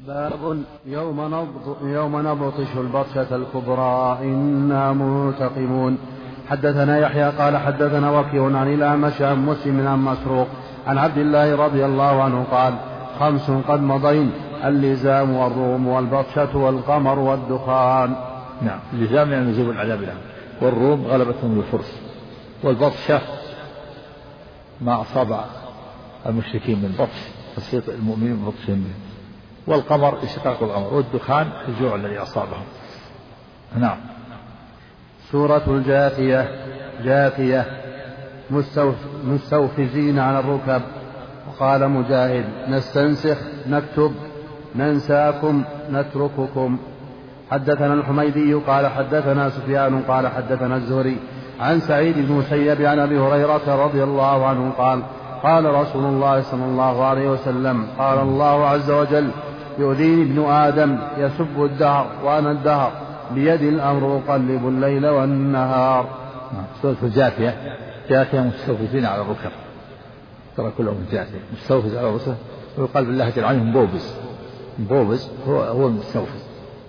باب يوم نبطش البطشة الكبرى إنا منتقمون. حدثنا يحيى قال حدثنا وكيع عن الأعمش عن مسلم عن مسروق عن عبد الله رضي الله عنه قال: 5 قد مضين: اللزام والروم والبطشة والقمر والدخان. نعم، اللزام يعني نزول العذاب لهم، والروم غلبتهم الفرس، والبطشة ما أصاب المشركين من بطش تصيب المؤمنين ببطشهم به، والقمر اشتقاق القمر، والدخان الجوع الذي أصابهم. نعم. سورة الجاثية. جاثية مستوفزين على الركب. وقال مجاهد: نستنسخ نكتب، ننساكم نترككم. حدثنا الحميدي قال حدثنا سفيان قال حدثنا الزهري عن سعيد بن المسيب عن أبي هريرة رضي الله عنه قال: قال رسول الله صلى الله عليه وسلم: قال الله عز وجل: يؤذيني ابن آدم يسب الدهر وأنا الدهر، بيدي الأمر أقلب الليل والنهار. سورة الجاثية. جاثية مستوفزين على الركب، ترى كلهم جاثية مستوفز على الركب، ويقال باللهجة عنهم مبوبز. مبوبز هو المستوفز.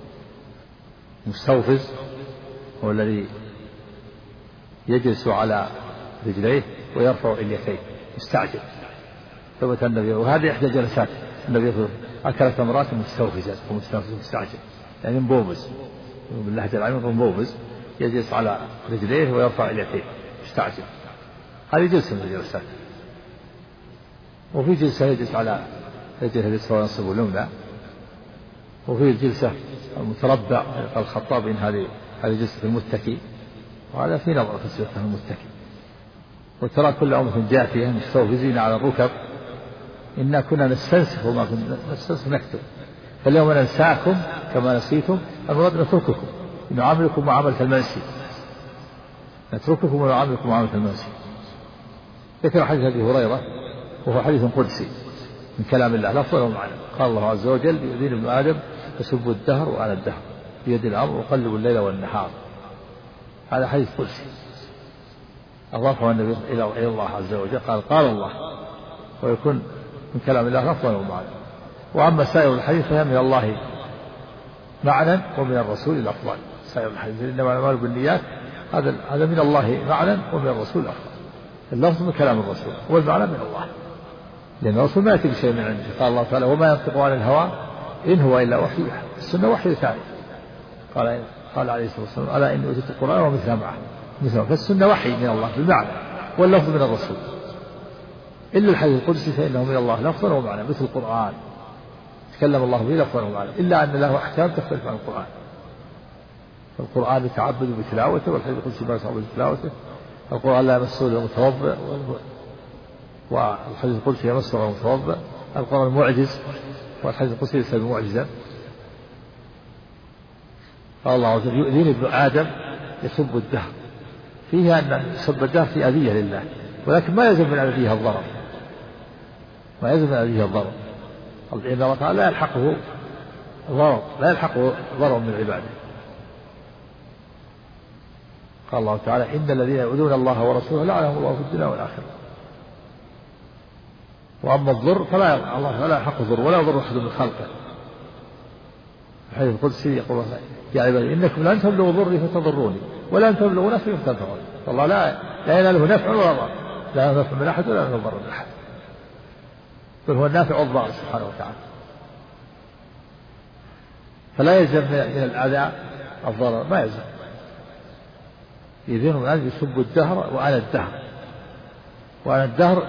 مستوفز هو الذي يجلس على رجليه ويرفع إليتيه مستعجل. ثبت النبي، وهذه إحدى جلسات النبي، أكل تمرات مستوفزة ومستوفز مستعجل، يعني مبوبز باللهجة العامية. مبوبز يجلس على رجليه ويرفع إليتيه مستعجل، هذه جلسة من الجلسات. وفي جلسة يجلس على رجله اليسرى وينصب اليمنى، وفي الجلسة المتربع قال الخطاب إن هذه جلسة المتكي، وهذا في نظر في سورة المتكي. وترى كل أمة جاثية مستوفزين على الركب، إنا كنا نستنسخ وما كنا نستنسخ نكتب، فاليوم ننساكم كما نسيتم، المراد نترككم نعاملكم معاملة المنسي، نترككم ونعاملكم معاملة المنسي. ذكر حديث أبي هريرة وهو حديث قدسي من كلام الله لفظا ومعنى. قال الله عز وجل: يؤذيني ابن آدم يسب الدهر وأنا الدهر، بيد الأمر أقلب الليل والنهار. هذا حديث قدسي أضافه النبي إلى الله عز وجل، قال الله، ويكون من كلام الله لفظا ومعنى. وأما سائر الحديث فهي من الله معنى ومن الرسول الأفضل. سائر الحديث إنما الأعمال بالنيات، هذا من الله معنى ومن الرسول الأفضل. اللفظ من كلام الرسول والمعنى من الله، لأن الرسول ما يأتي بشيء من عنده. قال الله تعالى: وما ينطق عن الهوى إن هو إلا وحي يوحى. السنة وحي ثاني. قال عليه الصلاة والسلام: ألا إني أوتيت القرآن ومثله معه. فالسنة وحي من الله بالمعنى، واللفظ من الرسول. إلا الحديث القدسي فإنه من الله لفظا ومعنى، مثل القرآن تكلم الله به لفظا ومعنى، إلا أن له أحكام تختلف عن القرآن. القرآن يتعبد بتلاوته، والحديث القدسي ما يتعبد بتلاوته. القرآن لا يمسه إلا المتوضئ، والحديث القدسي يمسه المتوضئ. القرآن معجز، والحديث القدسي ليس بمعجزا. قال الله عز وجل: يؤذيني ابن آدم يسب الدهر، فيها أن سب الدهر في أذية لله، ولكن ما يلزم من أذيها الضرر، ما يلزم من أذيها الضرر. إن الله تعالى لا يلحقه ضرر من عباده. قال الله تعالى: إن الذين يؤذون الله ورسوله لعنهم الله في الدنيا والآخرة. وأما الضر فلا يلحقه ضر ولا يضر أحد من خلقه. الحديث القدسي يقول: يا عبادي إنكم لن تبلغوا ضري فتضروني، ولن تبلغوا نفعي فتنفعوني. فالله لا يناله نفع ولا ضر، لا نفع من أحد ولا ضر من أحد، بل هو النافع والضار سبحانه وتعالى. فلا يلزم من الأذى الضرر، ما يلزم. يذين من أن يسب الدهر وأنا الدهر. وأنا الدهر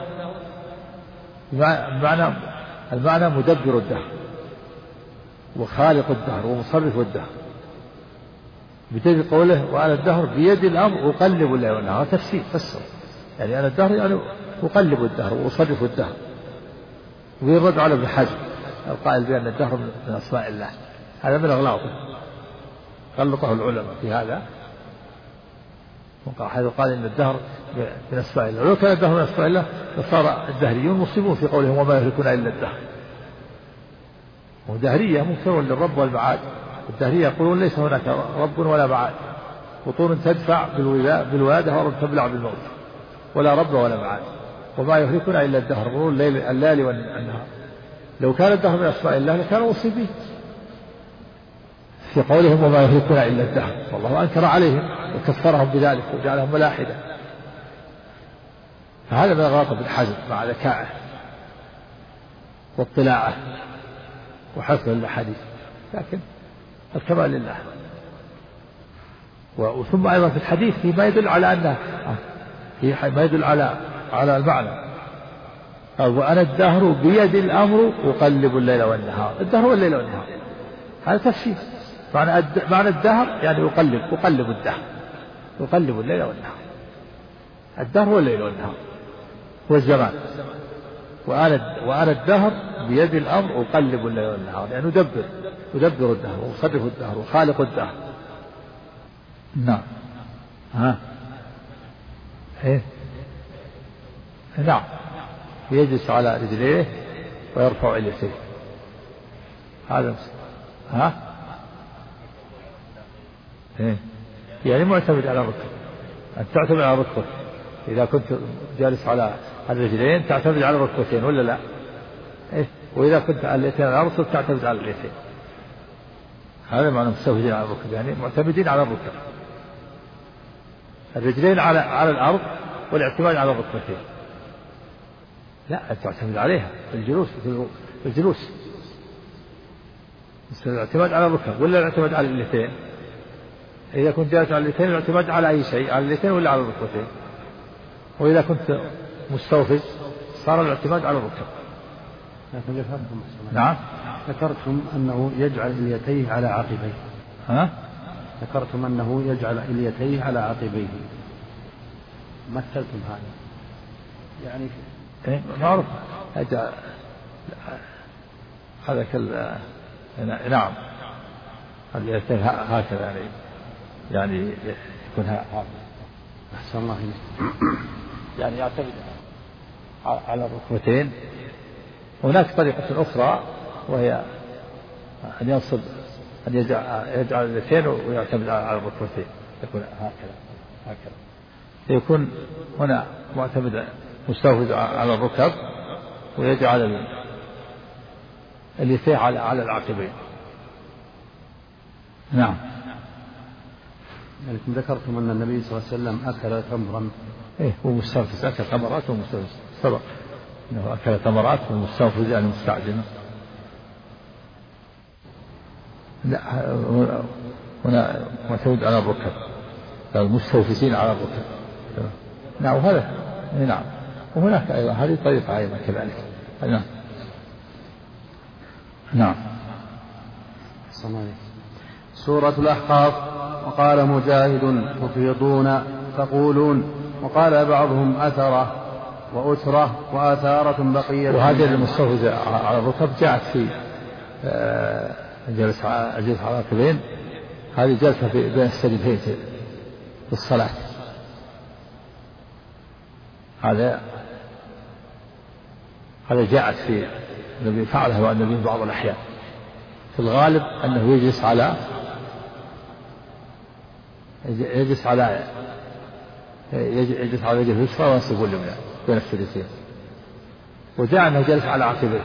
المعنى مدبر الدهر وخالق الدهر ومصرف الدهر. بتجي قوله: وأنا الدهر بيد الأمر أقلب الليل والنهار، تفسير فسر، يعني أنا الدهر يعني أقلب الدهر وأصرف الدهر. ويرد على ابن حزم القائل بأن الدهر من أسماء الله، هذا من أغلاطه غلطه العلماء في هذا. حيث قال إن الدهر من أسماء الله، ولو كان الدهر من أسماء الله فصار الدهريون مصيبون في قولهم: وما يهلكنا إلا الدهر. ودهرية منكر للرب والمعاد. الدهرية يقولون: ليس هناك رب ولا معاد، بطون تدفع بالولادة ورب تبلع بالموت، ولا رب ولا معاد، وما يهلكنا إلا الدهر، مرور الليل والنهار. لو كان الدهر من أسماء الله لكان مصيبين في قولهم وما يهلكون إلا الدهر، والله أنكر عليهم وكفرهم بذلك وجعلهم ملاحدة. فهذا من أغراض ابن حزم مع ذكائه واطلاعه وحفظ الأحاديث، لكن الكمال لله. وثم أيضا في الحديث فيما يدل على أنه ما يدل على المعنى. وأنا الدهر بيد الأمر أقلب الليل والنهار. الدهر هو الليل والنهار، هذا تفسير. معنى الدهر يعني أقلب الدهر، أقلب الليل والنهار. الدهر هو الليل والنهار والزمان. وأنا الدهر بيد الأمر أقلب الليل والنهار، يعني أدبر الدهر وأصرف الدهر وخالق الدهر. نعم. إيه؟ نعم. يجلس على رجليه ويرفع اليتيه. هذا إيه؟ يعني معتمد على الركب، أن تعتمد على الركبة. إذا كنت جالس على الرجلين تعتمد على الركبتين ولا لا؟ إيه؟ وإذا كنت على اليتين على الركب تعتمد على اليتين. هذا معنى مستوفزين على الركب، يعني معتمدين على الركب. الرجلين على الأرض والاعتماد على الركبتين. لا، تعتمد عليها الجلوس الاعتماد على الركب ولا الاعتماد على اليتين. إذا كنت جالس على اليتين الاعتماد على أي شيء، على اليتين ولا على الركبتين. وإذا كنت مستوفز صار الاعتماد على الركب. لكن ذكرتم نعم. ذكرتم أنه يجعل إليتيه على عقبيه. ذكرتم أنه يجعل إليتيه على عقبيه، مثلتم هذا يعني معروف هذا نعم. اليتين هكذا يعني يكون هكذا. أحسن الله إليك. يعني يعتمد على الركبتين. هناك طريقة أخرى وهي أن ينصب، أن يجعل اليتين ويعتمد على الركبتين، يكون هكذا يكون هنا معتمد مستوفز على الركب ويجعل اليتين على العقبين. نعم. لكن ذكرتم أن النبي صلى الله عليه وسلم أكل تمرا. إيه، ومستنفذ، أكل تمرات ومستنفذ، سبق إنه أكل تمرات ومستنفذ يعني مستعجل. لا، هنا معتمد على الركب، المستوفزين على الركب. نعم. وهذا نعم. وهناك أيضا هذه طريقة أيضا كذلك. نعم. سورة الأحقاف. وقال مجاهد تفيضون تقولون، وقال بعضهم أثرة وأسرة وآثارة بقية. وهذه المستوفزة على الركب جاءت في جلس على الركبين، هذه جلسة بين السجدتين في الصلاة. هذا جاءت في النبي فعله النبي بعض الأحيان. في الغالب أنه يجلس على رجله اليسرى وينصب اليمنى بين السجدتين. وجاء أنه جلس على عقبيه،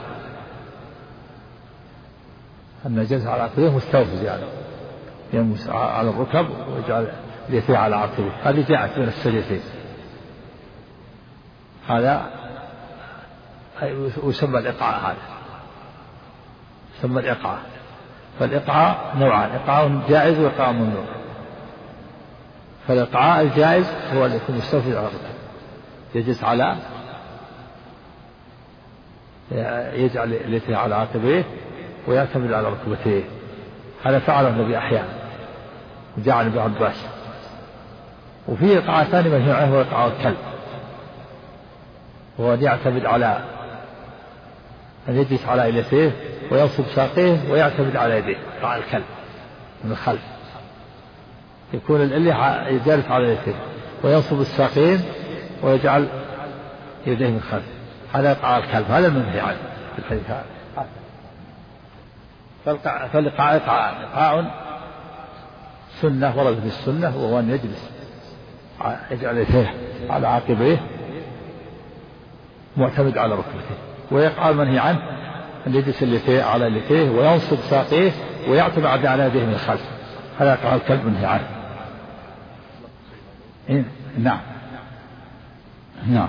أنه جلس على عقبيه مستوفز، يعني يمس على الركب ويجعل اليتين على عقبيه. هذه جاءت بين السجدتين. هذا يسمى الإقعاء. هذا يسمى الإقعاء. فالإقعاء نوعان، إقعاء جائز وإقعاء ممنوع. فالإقعاء الجائز هو الذي يكون مستوفز على الركب، يجلس يجعل اليتين على عقبيه ويعتمد على ركبتيه. هذا فعله النبي أحيانا وجاء عن ابن عباس. وفي إقعاء ثاني منهي عنه هو إقعاء الكلب، هو أن يعتمد على أن يجلس على اليتيه وينصب ساقيه ويعتمد على يديه، إقعاء الكلب من الخلف. يكون اللي جالس على اليتين وينصب الساقين ويجعل يديه من خلف. هذا إقعاء الكلب، هذا المنهي عنه في الحديث. فالإقعاء إقعاء سنة ورد في السنة، وهو أن يجعل يديه على عقبيه معتمد على ركبته. ويقع المنهي عنه أن يجلس اللتيه على اللتيه وينصب ساقيه ويعتمد على يديه من الخلف، هذا يقع الكلب منه عنه. نعم نعم.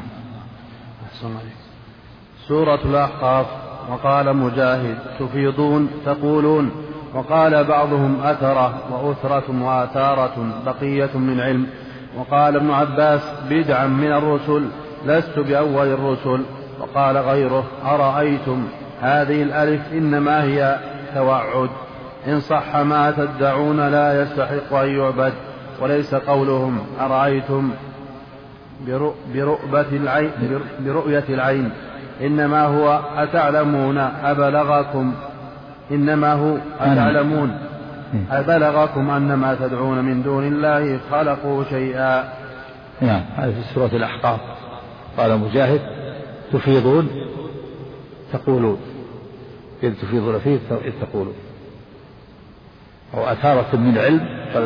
سورة الأحقاف. وقال مجاهد تفيضون تقولون، وقال بعضهم أثرة وأثرة وآثارة بقية من علم. وقال ابن عباس بدعا من الرسل لست بأول الرسل. وقال غيره أرأيتم هذه الألف إنما هي توعد، إن صح ما تدعون لا يستحق أن يعبد. وليس قولهم أرأيتم برؤية العين، إنما هو أتعلمون أبلغكم، إنما هو أتعلمون أبلغكم أن ما تدعون من دون الله خلقوا شيئا. نعم. هذه في سورة الأحقاف. قال مجاهد تفيضون تقولون، إذ تفيضون فيه إذ تقولون، أو أثارة من علم. قال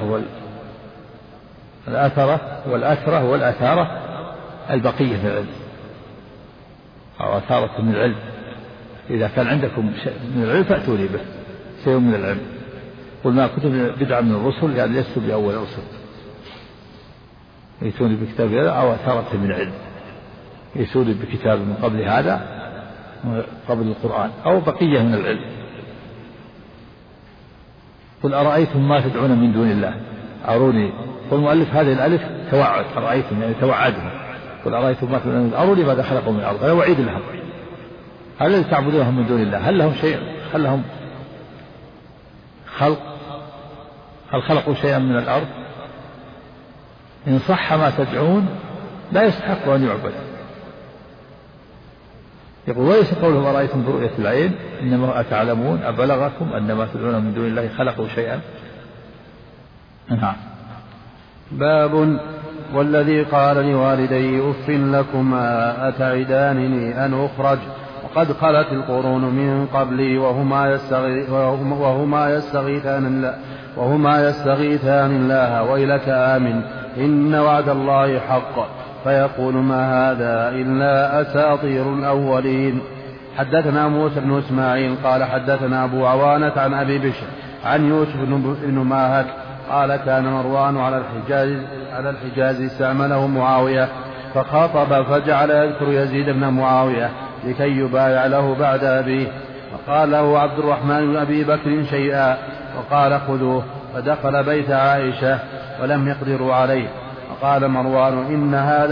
الأثرة والأثرة والأثارة البقية من العلم، أو أثارة من العلم. إذا كان عندكم شيء من العلم فأتوني به، شيء من العلم. قل ما كنت بدعا من الرسل قال لست بأول الرسل، يأتوني بكتاب هذا أو أثارة من علم، يأتوني بكتاب من قبل هذا قبل القرآن أو بقية من العلم. قل أرأيتم ما تدعون من دون الله أروني. والمؤلف هذه الألف توعد، أرأيتم يعني توعدهم. قل أرأيتم ما تدعون من أروني ماذا خلقوا من الأرض، هذا وعيد لهم. هل الذي تعبدونهم من دون الله هل لهم شيء، هل لهم خلق، هل خلقوا شيئا من الأرض؟ إن صح ما تدعون لا يستحق أن يعبد. يقول وليس قولهم أرأيتم برؤية العين، إنما أتعلمون أبلغكم أن ما تدعون من دون الله خلقوا شيئا. نعم. باب والذي قال لوالديه أف لكما أتعدانني أن أخرج وقد خلت القرون من قبلي وهما يستغيثان الله ويلك آمن إن وعد الله حق، فيقول ما هذا إلا أساطير الأولين. حدثنا موسى بن إسماعيل قال حدثنا أبو عوانة عن أبي بشر عن يوسف بن ماهك قال كان مروان على الحجاز استعمله معاوية فخاطب فجعل يذكر يزيد بن معاوية لكي يبايع له بعد أبيه، فقال له عبد الرحمن بن أبي بكر شيئا وقال خذوه، فدخل بيت عائشة ولم يقدروا عليه. فقال مروان إن هذا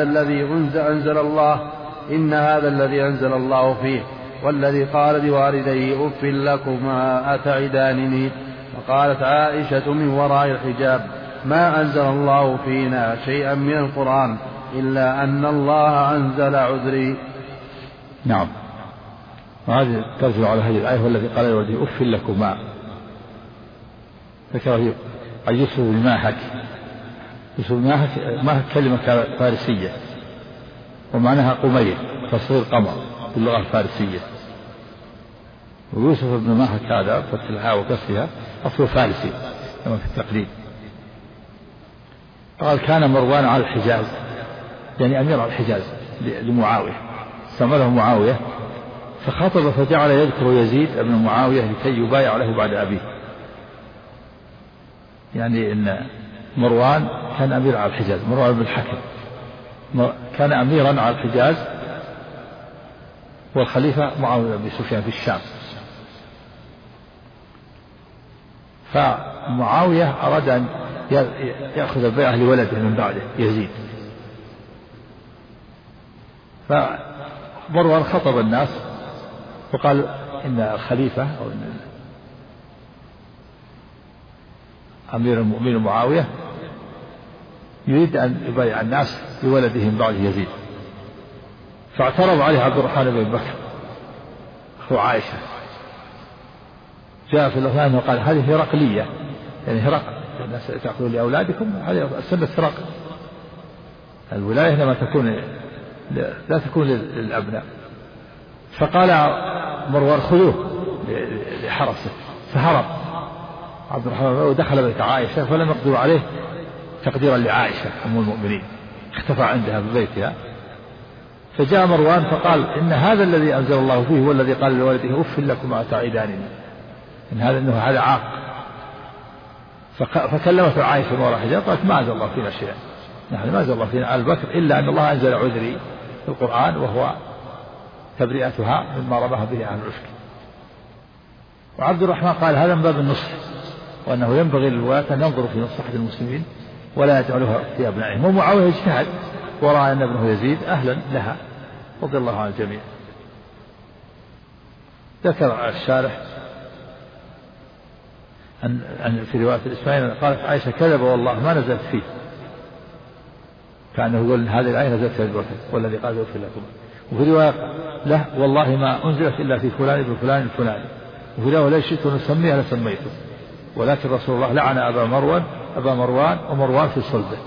الذي أنزل الله فيه، والذي قال لوالديه أف لكما أتعدانني. فقالت عائشة من وراء الحجاب ما أنزل الله فينا شيئا من القرآن إلا أن الله أنزل عذري. نعم. وهذه ترجع على هذه الآية والذي قال لوالديه أف لكما، ذكر عن يوسف بن ماهك. يوسف بن ماهك كلمة فارسية ومعناها قمير تصغير قمر باللغة الفارسية. ويوسف بن ماهك هذا فتح الهاء وكسرها أصله فارسي كما في التقليد. قال كان مروان على الحجاز يعني أمير على الحجاز لمعاوية، استعمله معاوية فخاطب فجعل يذكر يزيد بن معاوية لكي يبايع له بعد أبيه. يعني إن مروان كان أمير على الحجاز، مروان بن الحكم كان أميرا على الحجاز والخليفة معاوية بن سفيان في الشام. فمعاوية أراد أن يأخذ البيعة لولده من بعده يزيد، فمروان خطب الناس وقال إن الخليفة أو إن أمير المؤمنين معاوية يريد أن يبايع الناس لولده من بعده يزيد. فاعترض عليه عبد الرحمن بن بكر أخو عائشة، جاء في اللفظ وقال هذه هرقلية، يعني هرقل الناس تأخذوا لأولادكم، هذه سنة هرقل. الولاية لما تكون لا تكون للأبناء. فقال مروان خذوه لحرسه، فهرب عبد الرحمن ودخل بيت عائشة فلم يقدروا عليه تقديرا لعائشة أم المؤمنين، اختفى عندها في بيتها. فجاء مروان فقال إن هذا الذي أنزل الله فيه هو الذي قال لوالده أف لكما تعيدانني إنه هذا عاق. فكلمته عائشة من وراء حجاب قالت ما أنزل الله فينا شيئا، نحن ما أنزل الله فينا آل بكر إلا أن الله أنزل عذري في القرآن وهو تبرئتها مما رماها به أهل العشق. وعبد الرحمن قال هذا من باب النصح، وأنه ينبغي للولاة أن ينظروا في نصيحة المسلمين ولا يجعلوها في أبنائهم. ومعاوية اجتهد ورأى أن ابنه يزيد أهلا لها رضي الله عن الجميع. ذكر الشارح أن في رواية الإسماعيلية قالت عائشة كذب والله ما نزلت فيه، كأنه يقول هذه الآية نزلت في البكر والذي قال يغفر لكم. وفي رواية له والله ما أنزلت إلا في فلان ابن فلان الفلاني. وفي رواية لا شئت نسميها لسميته، ولكن رسول الله لعن أبا مروان ومروان في صلبه.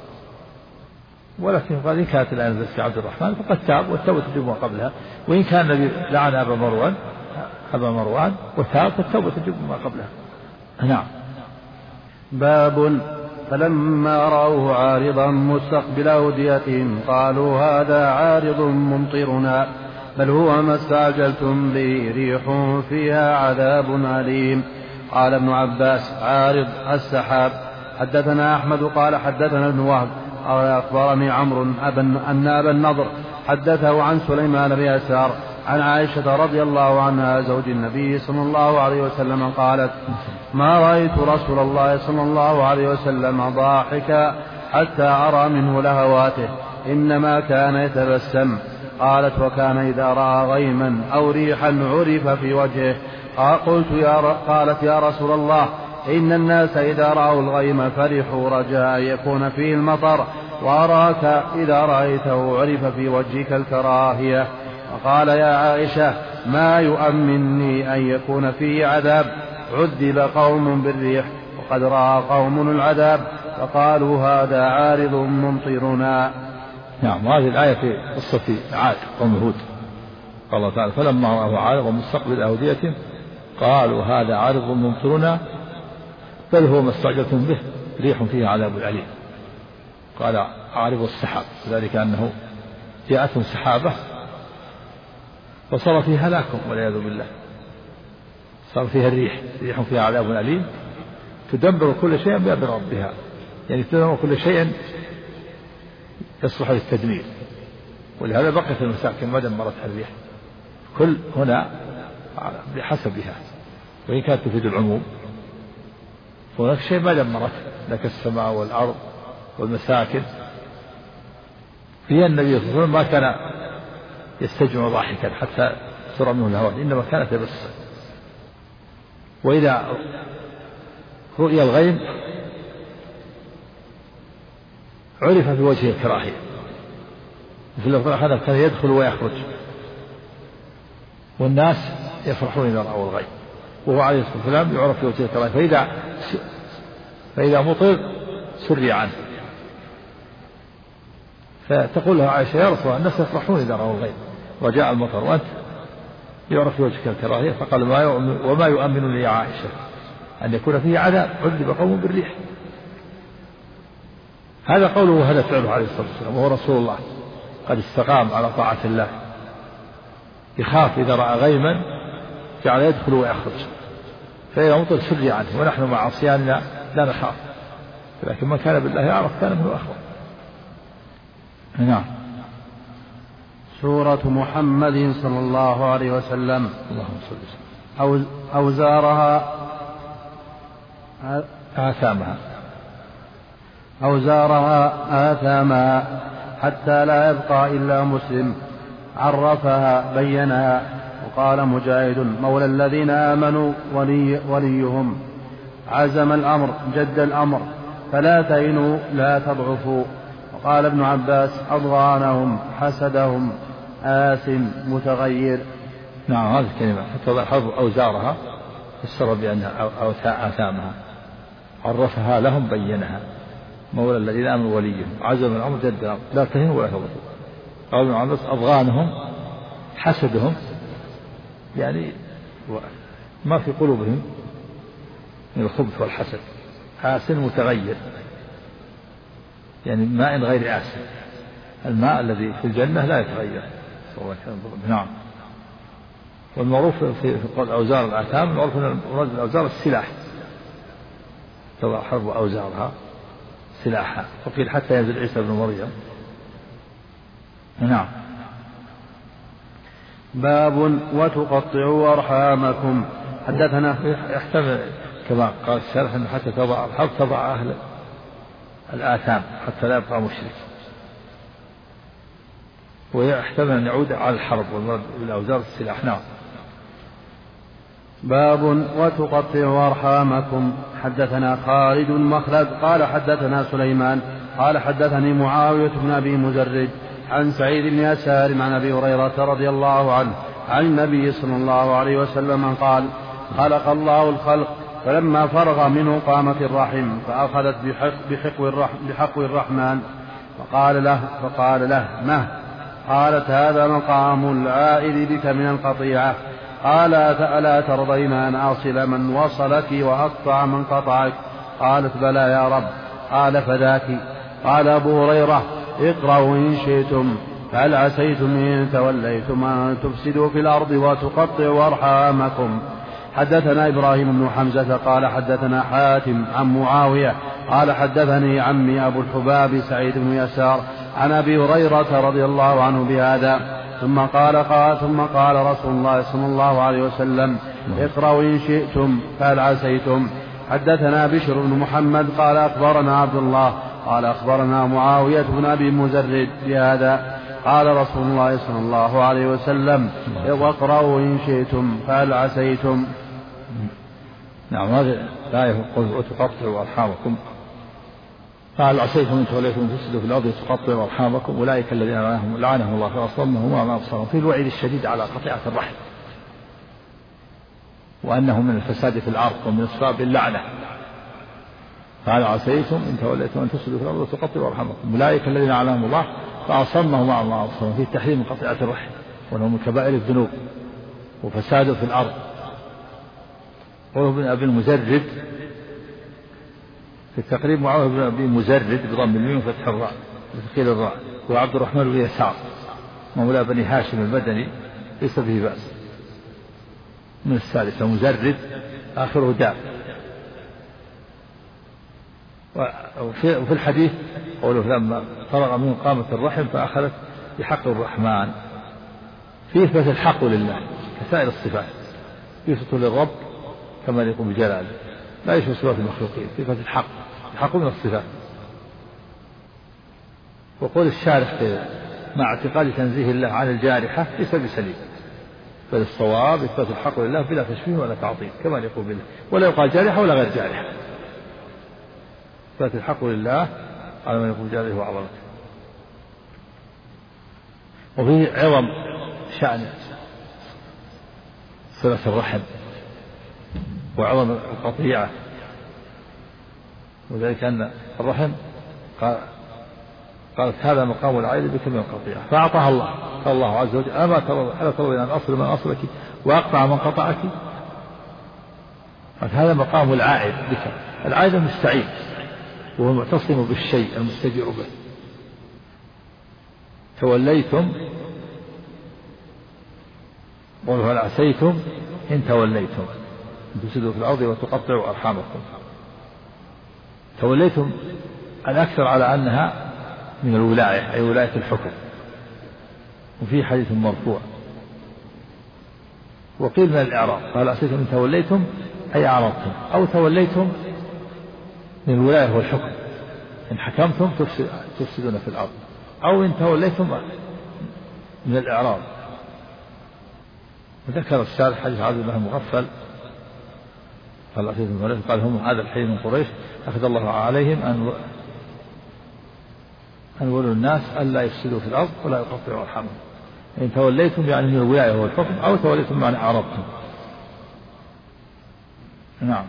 ولكن قال إن كانت الآية نزلت في عبد الرحمن فقد تاب والتوبة تجب ما قبلها، وإن كان الذي لعن أبا مروان وتاب فالتوبة تجب ما قبلها. نعم. باب فلما رأوه عارضا مستقبل أوديتهم قالوا هذا عارض ممطرنا بل هو ما استعجلتم به ريح فيها عذاب أليم. قال ابن عباس عارض السحاب. حدثنا أحمد قال حدثنا ابن وهب قال أخبرني عمرو أن أبا النضر حدثه عن سليمان بن يسار عن عائشة رضي الله عنها زوج النبي صلى الله عليه وسلم قالت ما رأيت رسول الله صلى الله عليه وسلم ضاحكا حتى أرى منه لهواته إنما كان يتبسم. قالت وكان إذا رأى غيما أو ريحا عرف في وجهه. قالت يا رسول الله إن الناس إذا رأوا الغيم فرحوا رجاء يكون فيه المطر وأراك إذا رأيته عرف في وجهك الكراهية. وقال يا عائشة ما يؤمنني أن يكون فيه عذاب عذب قوم بالريح وقد رأى قوم العذاب فقالوا هذا عارض ممطرنا. نعم. هذه الآية في قصة عاد قوم هود قال الله تعالى فلما رأوا عارض مستقبل أوديتهم قالوا هذا عارض ممطرنا بل هو ما استعجلتم به ريح فيها عذاب أليم. قال عارض السحاب ذلك أنه جاءتهم سحابة وصار فيها هلاكهم والعياذ بالله، صار فيها ريح فيها عذاب أليم تدمر كل شيء بأمر ربها، يعني تدمر كل شيء يصلح للتدمير. ولهذا بقيت المساكن ما دمرتها الريح، كل هنا بحسبها، وإن كانت تفيد العموم فهناك شيء ما دمرته لك السماء والأرض والمساكن. فيها النبي صلى الله عليه وسلم ما كان يستجمع ضاحكا حتى ترى منه الهواء إنما كانت يبص. وإذا رؤي الغيم عرف في وجهه الكراهية، وفي الآخر كان يدخل ويخرج والناس يفرحون إذا رأوا الغيم، وهو عليه الصلاة والسلام يعرف في وجهه الكراهية. فإذا مطر سري عنه، فتقول له عائشة يا رسول الله الناس يفرحون إذا رأوا الغيم وجاء المطر وأنت يعرف في وجهك الكراهية. فقال وما يؤمن لي يا عائشة أن يكون فيه عذاب عذب قوم بالريح. هذا قوله وهذا فعله عليه الصلاة والسلام، وهو رسول الله قد استقام على طاعة الله، يخاف إذا رأى غيما جعل يدخل ويخرج، فإذا مطر سري عنه. ونحن مع عصياننا لا نخاف، لكن من كان بالله يعرف كان منه أخبر. نعم. سورة محمد صلى الله عليه وسلم. اللهم صل وسلم. أوزارها آثامها حتى لا يبقى إلا مسلم عرفها بينها. وقال مجاهد مولى الذين آمنوا وليهم عزم الأمر جد الأمر فلا تهنوا لا تضعفوا. وقال ابن عباس أضغانهم حسدهم متغير. نعم. هذه الكلمة حتى الحرب أوزارها فسر بأنها آثامها عرفها لهم بينها. مولى الذين آمنوا وليهم عزم الأمر جد الأمر لا تهنوا ولا تضعفوا. قال ابن عباس أضغانهم حسدهم، يعني ما في قلوبهم من الخبث والحسد. متغير يعني ماء غير آسن، الماء الذي في الجنة لا يتغير. نعم. والمعروف في قول أوزار الآثام، المعروف أن المراد بالأوزار السلاح، تضع حرب أوزارها سلاحا، وقيل حتى ينزل عيسى بن مريم. نعم. باب وتقطعوا أرحامكم. حدثنا يحتمل كما قال الشارح أنه حتى تضع الحرب تضع أهل الآثام حتى لا يبقى مشرك، ويحتمل أن يعود على الحرب والأوزار السلاح. نعم. باب وتقطعوا أرحامكم. حدثنا خالد مخلد قال حدثنا سليمان قال حدثني معاوية بن أبي مزرد عن سعيد بن يسار عن أبي هريرة رضي الله عنه عن النبي صلى الله عليه وسلم قال: خلق الله الخلق فلما فرغ منه قامت الرحم فأخذت بحقو الرحمن فقال له مه؟ قالت: هذا مقام العائد بك من القطيعة. قال: ألا ترضين أن أصل من وصلك وأقطع من قطعك؟ قالت: بلى يا رب. قال: فذاك. قال أبو هريرة: اقرأوا إن شئتم فهل عسيتم إن توليتم أن تفسدوا في الأرض وتقطعوا أرحامكم. حدثنا إبراهيم بن حمزة قال حدثنا حاتم عن معاوية قال حدثني عمي أبو الحباب سعيد بن يسار عن أبي هريرة رضي الله عنه بهذا. ثم قال رسول الله صلى الله عليه وسلم: اقرأوا إن شئتم فهل عسيتم. حدثنا بشر بن محمد قال أخبرنا عبد الله قال أخبرنا معاوية بن أبي مزرد بهذا. قال رسول الله صلى الله عليه وسلم: واقرأوا إن شئتم فهل عسيتم. نعم. هذه الآية يقول: وتقطعوا أرحامكم فهل عسيتم إن توليتم تفسدوا في الأرض وتقطعوا أرحامكم أولئك الذين لعنهم الله فأصمهم وما أبصرهم. في الوعيد الشديد على قطيعة الرحم، وأنه من الفساد في الأرض ومن أسباب اللعنة. فهل عسيتم إن توليتم أن تفسدوا في الأرض وتقطعوا أرحامكم أولئك الذين لعنهم الله فأصمهم وما أبصرهم. في التحريم من قطيعة الرحم، وأنه من كبائر الذنوب وفساد في الأرض. وابن أبي المزرد في التقريب معاوية بن أبي مزرد بضم الميم وفتح الراء وتثقيل الراء، وعبد الرحمن بن يسار مولى بني هاشم المدني ليس به بأس، من الثالثة. مزرد آخره دال. وفي الحديث قوله: لما فرغ منه قامت الرحم فأخذت بحق الرحمن. في إثبات الحق لله كسائر الصفات، يثبت للرب كما يقوم بجلاله، لا يشبه صفات المخلوقين. في إثبات الحق من الصفات. وقول الشارح مع اعتقاد تنزيه الله عن الجارحة ليس بسليم، بل الصواب إثبات الحق لله بلا تشبيه ولا تعطيل كما يقول بالله، ولا يقال جارحة ولا غير جارحة. إثبات الحق لله على ما يقول جلاله وعظمته. وفيه عظم شأن صلة الرحم وعظم القطيعة، وذلك أن الرحم قالت: هذا مقام العائد بك من القطيعة. فأعطاها الله. قال الله عز وجل: ألا ترضين أن أصل من أصلك وأقطع من قطعك. هذا مقام العائد بك. العائد المستعين وهو المعتصم بالشيء المستجير به. توليتم وهل عسيتم إن توليتم أن تفسدوا في الأرض وتقطعوا أرحامكم. توليتم الأكثر على أنها من الولاية، أي ولاية الحكم. وفي حديث مرفوع. وقيل من الإعراض، قال: عسيتم إن توليتم أي أعرضتم، أو توليتم من الولاية والحكم، إن حكمتم تفسدون في الأرض، أو إن توليتم من الإعراض. وذكر الشارح حديث عبد الله المغفل قال: عسيتم إن قال: هم هذا الحي من قريش أخذ الله عليهم أن ولوا الناس ألا يفسدوا في الأرض ولا يقطعوا أرحامهم. إن توليتم يعني من الولاية والحكم، أو توليتم يعني أعرضتم. نعم.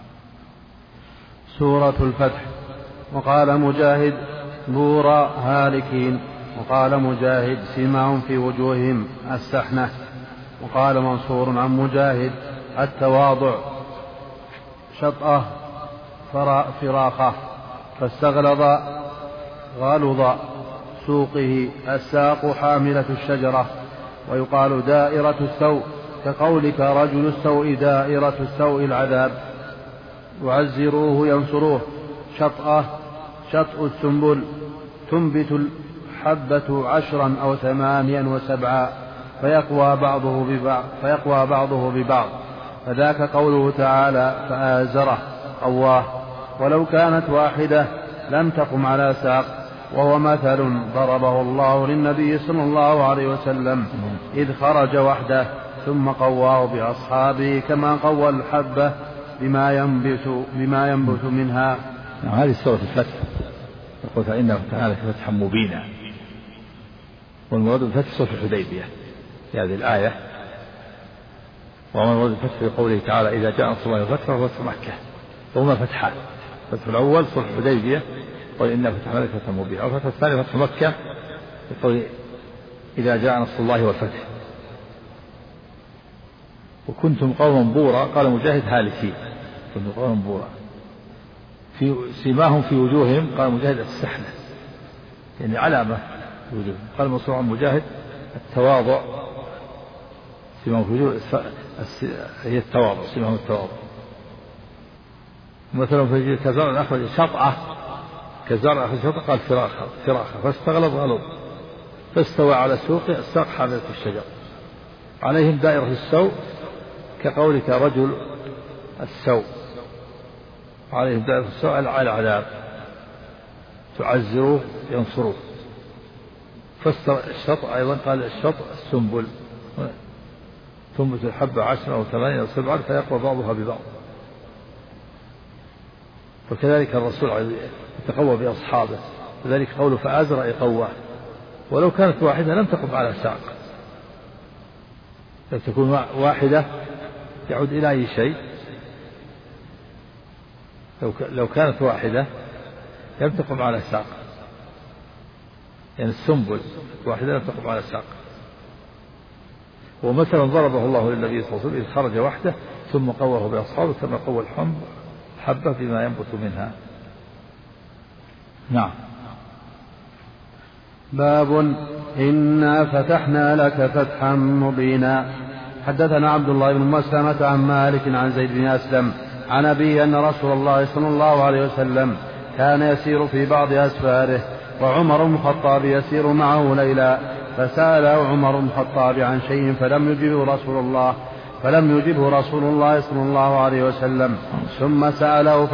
سورة الفتح. وقال مجاهد: بورا هالكين. وقال مجاهد: سيماهم في وجوههم السحنة. وقال منصور عن مجاهد: التواضع، شطأة فراخة، فاستغلظ غلظ، سوقه الساق حاملة الشجرة. ويقال دائرة السوء كقولك رجل السوء دائرة السوء العذاب. يعزروه ينصروه. شطء السنبل تنبت الحبة 10 أو 8 و7 فيقوى بعضه ببعض فذاك قوله تعالى فآزره قواه. ولو كانت واحدة لم تقم على ساق، وهو مثل ضربه الله للنبي صلى الله عليه وسلم إذ خرج وحده ثم قواه بأصحابه كما قوى الحبة بما ينبت منها. هذه سورة الفتح. يقول فإنه تعالى فتحا مبينا، والمراد بالفتح سورة الحديبية في هذه الآية. ومن مراد الفتح في قوله تعالى إذا جاء نصر الله والفتح فهو فتح مكة، وهما فتحان. الفتح الأول سورة الحديبية قال إنا فتحنا لك فتحا مبينا، والفتح الثاني فتح مكة يقول إذا جاء نصر الله والفتح. وكنتم قوما بورا، قال مجاهد هالكين، كنتم قوما بورا في سيماهم في وجوههم، قال مجاهد السحنة يعني علامة في وجوههم. قال منصور عن مجاهد التواضع، سيماهم في وجوههم هي التواضع، سيماهم التواضع. مثلا في كزرع أخرج شطعة، كزرع أخرج شطعة قال فراخة فاستغلظ غلظ فاستوى على سوقه الساق حاملة الشجر. عليهم دائرة السوء كقولك رجل السوء، عليهم دائرة السوء العذاب تعزروه ينصروه. فسر الشطء أيضا قال الشطء السنبل تنبت الحبة 10 أو 8 أو 7 فيقوى بعضها ببعض. وكذلك الرسول يتقوى بأصحابه، وذلك قوله فآزر أي قواه. ولو كانت واحدة لم تقم على ساق، لو تكون واحدة يعود إلى أي شيء. لو كانت واحدة لم تقم على ساق، يعني السنبل واحدة لم تقم على ساق. ومثلا ضربه الله للنبي صلى الله عليه وسلم إذ خرج وحده ثم قواه بأصحابه كما قوى الحبة بما ينبت منها. نعم. باب إنا فتحنا لك فتحا مبينا. حدثنا عبد الله بن مسلمة عن مالك عن زيد بن أسلم عن أبيه أن رسول الله صلى الله عليه وسلم كان يسير في بعض أسفاره وعمر بن الخطاب يسير معه ليلا، فسأله عمر بن الخطاب عن شيء فلم يجبه رسول الله صلى الله عليه وسلم، ثم سأله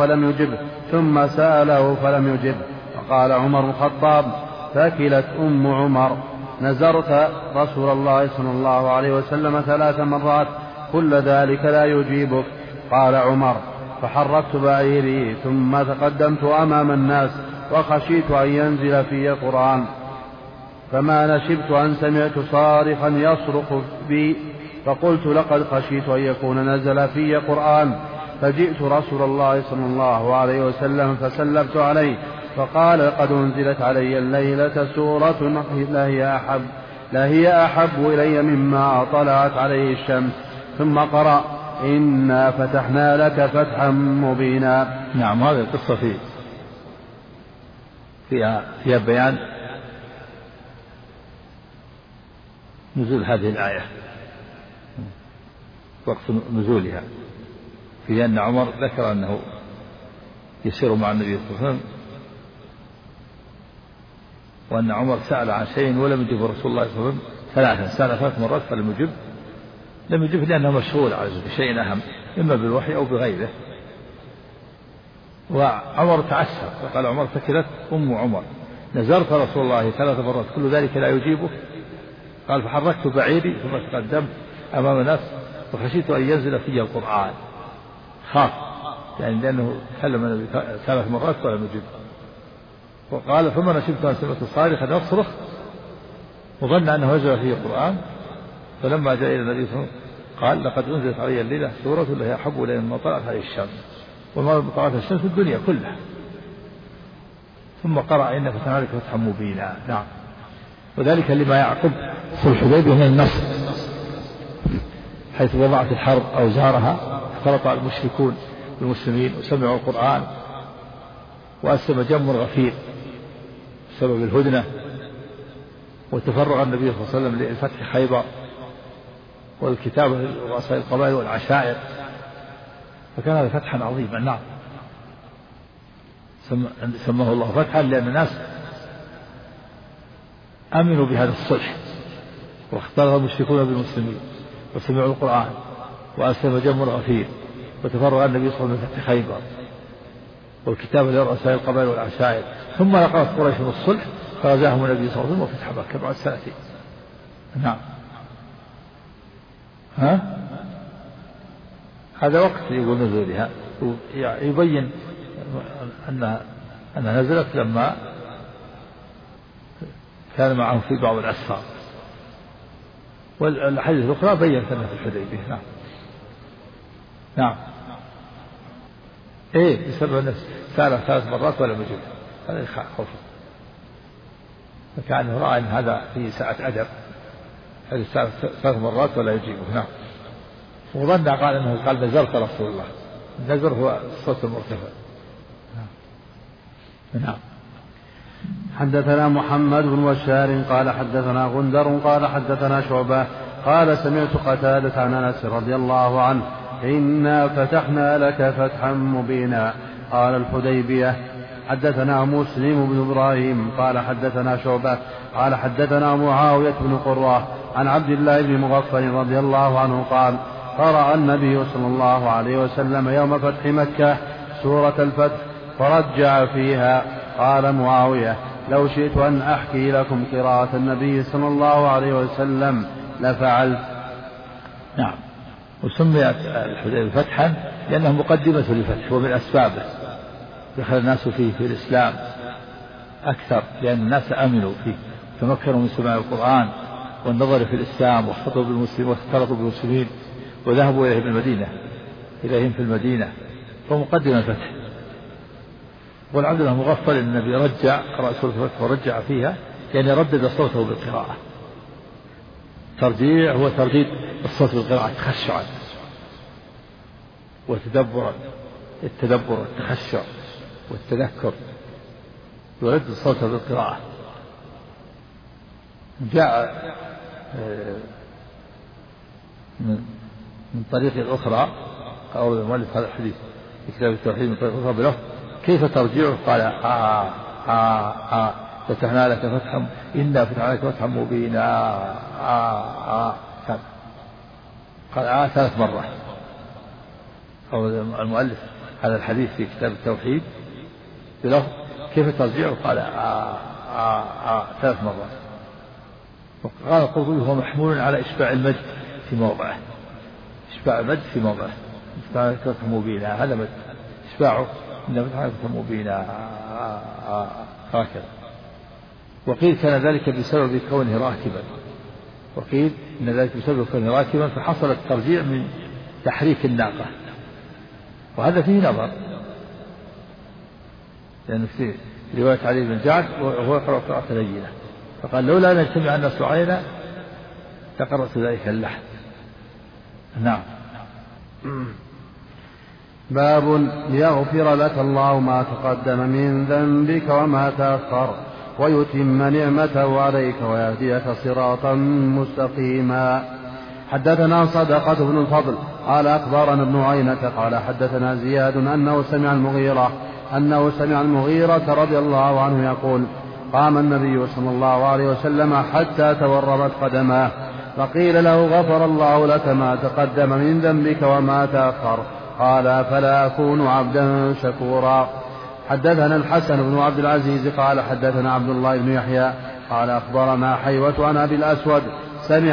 فلم يجبه فقال عمر بن الخطاب فكلت أم عمر نزرت رسول الله صلى الله عليه وسلم 3 مرات كل ذلك لا يجيبك. قال عمر فحركت بعيري ثم تقدمت أمام الناس وخشيت أن ينزل في قرآن، فما نشبت أن سمعت صارخا يصرخ بي، فقلت لقد خشيت أن يكون نزل في قرآن، فجئت رسول الله صلى الله عليه وسلم فسلمت عليه فقال قد أنزلت علي الليلة سورة لا هي أحب إلي مما طلعت عليه الشمس، ثم قرأ إنا فتحنا لك فتحا مبينا. نعم. هذه القصة فيها بيان نزول هذه الآية، وقت نزولها، في أن عمر ذكر أنه يسير مع النبي صلى الله عليه وسلم، وأن عمر سأل عن شيء ولم يجب رسول الله صلى الله عليه وسلم سأل 3 مرات فلم يجب. لم يجب لأنه مشغول بشيء أهم إما بالوحي أو بغيره. وعمر تعسر فقال عمر فكلت أم عمر نزرت رسول الله 3 مرات كل ذلك لا يجيبه. قال فحركت بعيري ثم تقدمت أمام الناس وخشيت أن ينزل في القرآن، خاف يعني لأنه تكلم النبي 3 مرات فلم يجب. وقال فما نشبت أن سمعت صارخا يصرخ وظن أنه نزل فيه القرآن، فلما جاء إلى النبي صلى الله عليه وسلم قال لقد أنزلت علي الليلة سورة هي أحب إلي مما طلعت عليه الشمس، وما طلعت الشمس الدنيا كلها. ثم قرأ إن فتحنا لك فتحا مبينا. نعم. وذلك لما يعقب صلح الحديبية من النصر، حيث وضعت الحرب أوزارها اختلط المشركون بالمسلمين وسمعوا القرآن وأسلم جم غفير بسبب الهدنة وتفرغ النبي صلى الله عليه وسلم لفتح خيبر والكتابة لرؤساء القبائل والعشائر، فكان هذا فتحا عظيما. نعم، سماه الله فتحا لأن الناس أمنوا بهذا الصلح، واختلط المشركون بالمسلمين وسمعوا القرآن وأسلم جم الغفير، وتفرغ النبي صلى الله عليه وسلم لفتح خيبر والكتابة لرؤساء القبائل والعشائر، ثم لقات قريش الصلح فرجاهم النبي صلى الله عليه وسلم وفتح مكة بعد سنتين. نعم. هذا وقت يقول نزولها، يبين أنها نزلت لما كان معهم في بعض الأسفار، والحديث الأخرى بيّنت أنها في الحديبية. نعم. نعم. بسبب النفس سأل 3 مرات ولم يجب، هذا خوف، فكأنه رأى أن هذا في ساعة أدب، هذه سأل 3 مرات ولا يجيبه. نعم. وظن قال أنه قال نزلت رسول الله، النزر هو الصوت المرتفع. نعم. حدثنا محمد بن بشار قال حدثنا غندر قال حدثنا شعبة قال سمعت قتادة عن أنس رضي الله عنه إنا فتحنا لك فتحا مبينا. قال الحديبية. حدثنا مسلم بن إبراهيم قال حدثنا شعبة قال حدثنا معاوية بن قرة عن عبد الله بن مغفل رضي الله عنه قال قرأ النبي صلى الله عليه وسلم يوم فتح مكة سورة الفتح فرجع فيها. قال معاوية لو شئت أن أحكي لكم قراءة النبي صلى الله عليه وسلم لفعلت. نعم. وسميت الحديبية فتحا لأنها مقدمة للفتح ومن أسبابه، دخل الناس فيه في الإسلام أكثر لأن الناس آمنوا فيه، تمكنوا من سماع القرآن والنظر في الإسلام واختلطوا بالمسلمين وذهبوا إليهم في المدينة فمقدمة الفتح. والعبد له مغفل أن النبي قرأ سورة الفتح ورجع فيها يعني ردد صوته بالقراءة. ترجيع هو ترديد الصوت بالقراءة تخشعا وتدبرا، التدبر والتخشع والتذكر، يرد الصوت بالقراءة. جاء من طريق أخرى أو المؤلف هذا الحديث في كتاب التوحيد من طريق أخرى بلفظ كيف ترجعه؟ قال فتحنا لك فتحا إنا فتحنا لك فتحا مبينا قال 3 مرات. أو المؤلف هذا الحديث في كتاب التوحيد بلفظ كيف ترجعه؟ قال 3 مرات. وقال القرطبي هو محمول على إشباع المد في موضعه، إشباع المد في موضعه، فتحنا لك فتحا مبينا هذا مد إشباعه إن فتحنا لك فتحا مبينا هكذا. وقيل كان ذلك بسبب كونه راكبا، وقيل إن ذلك بسبب كونه راكبا فحصل الترجيع من تحريك الناقة، وهذا فيه نظر لأن في رواية علي بن جعد وهو يقرأ قراءة لينة فقال لولا أن يجتمع الناس عينا لقرأت ذلك اللحن. نعم. باب ليغفر لك الله ما تقدم من ذنبك وما تأخر ويتم نعمته عليك ويهديك صراطا مستقيما. حدثنا صدقة بن الفضل قال أخبرنا ابن عينة قال حدثنا زياد أنه سمع المغيرة رضي الله عنه يقول قام النبي صلى الله عليه وسلم حتى تورمت قدماه فقيل له غفر الله لك ما تقدم من ذنبك وما تأخر قال فلا أكون عبدا شكورا. حدثنا الحسن بن عبد العزيز قال حدثنا عبد الله بن يحيى قال أخبرنا حيوة عن أبي الأسود سمع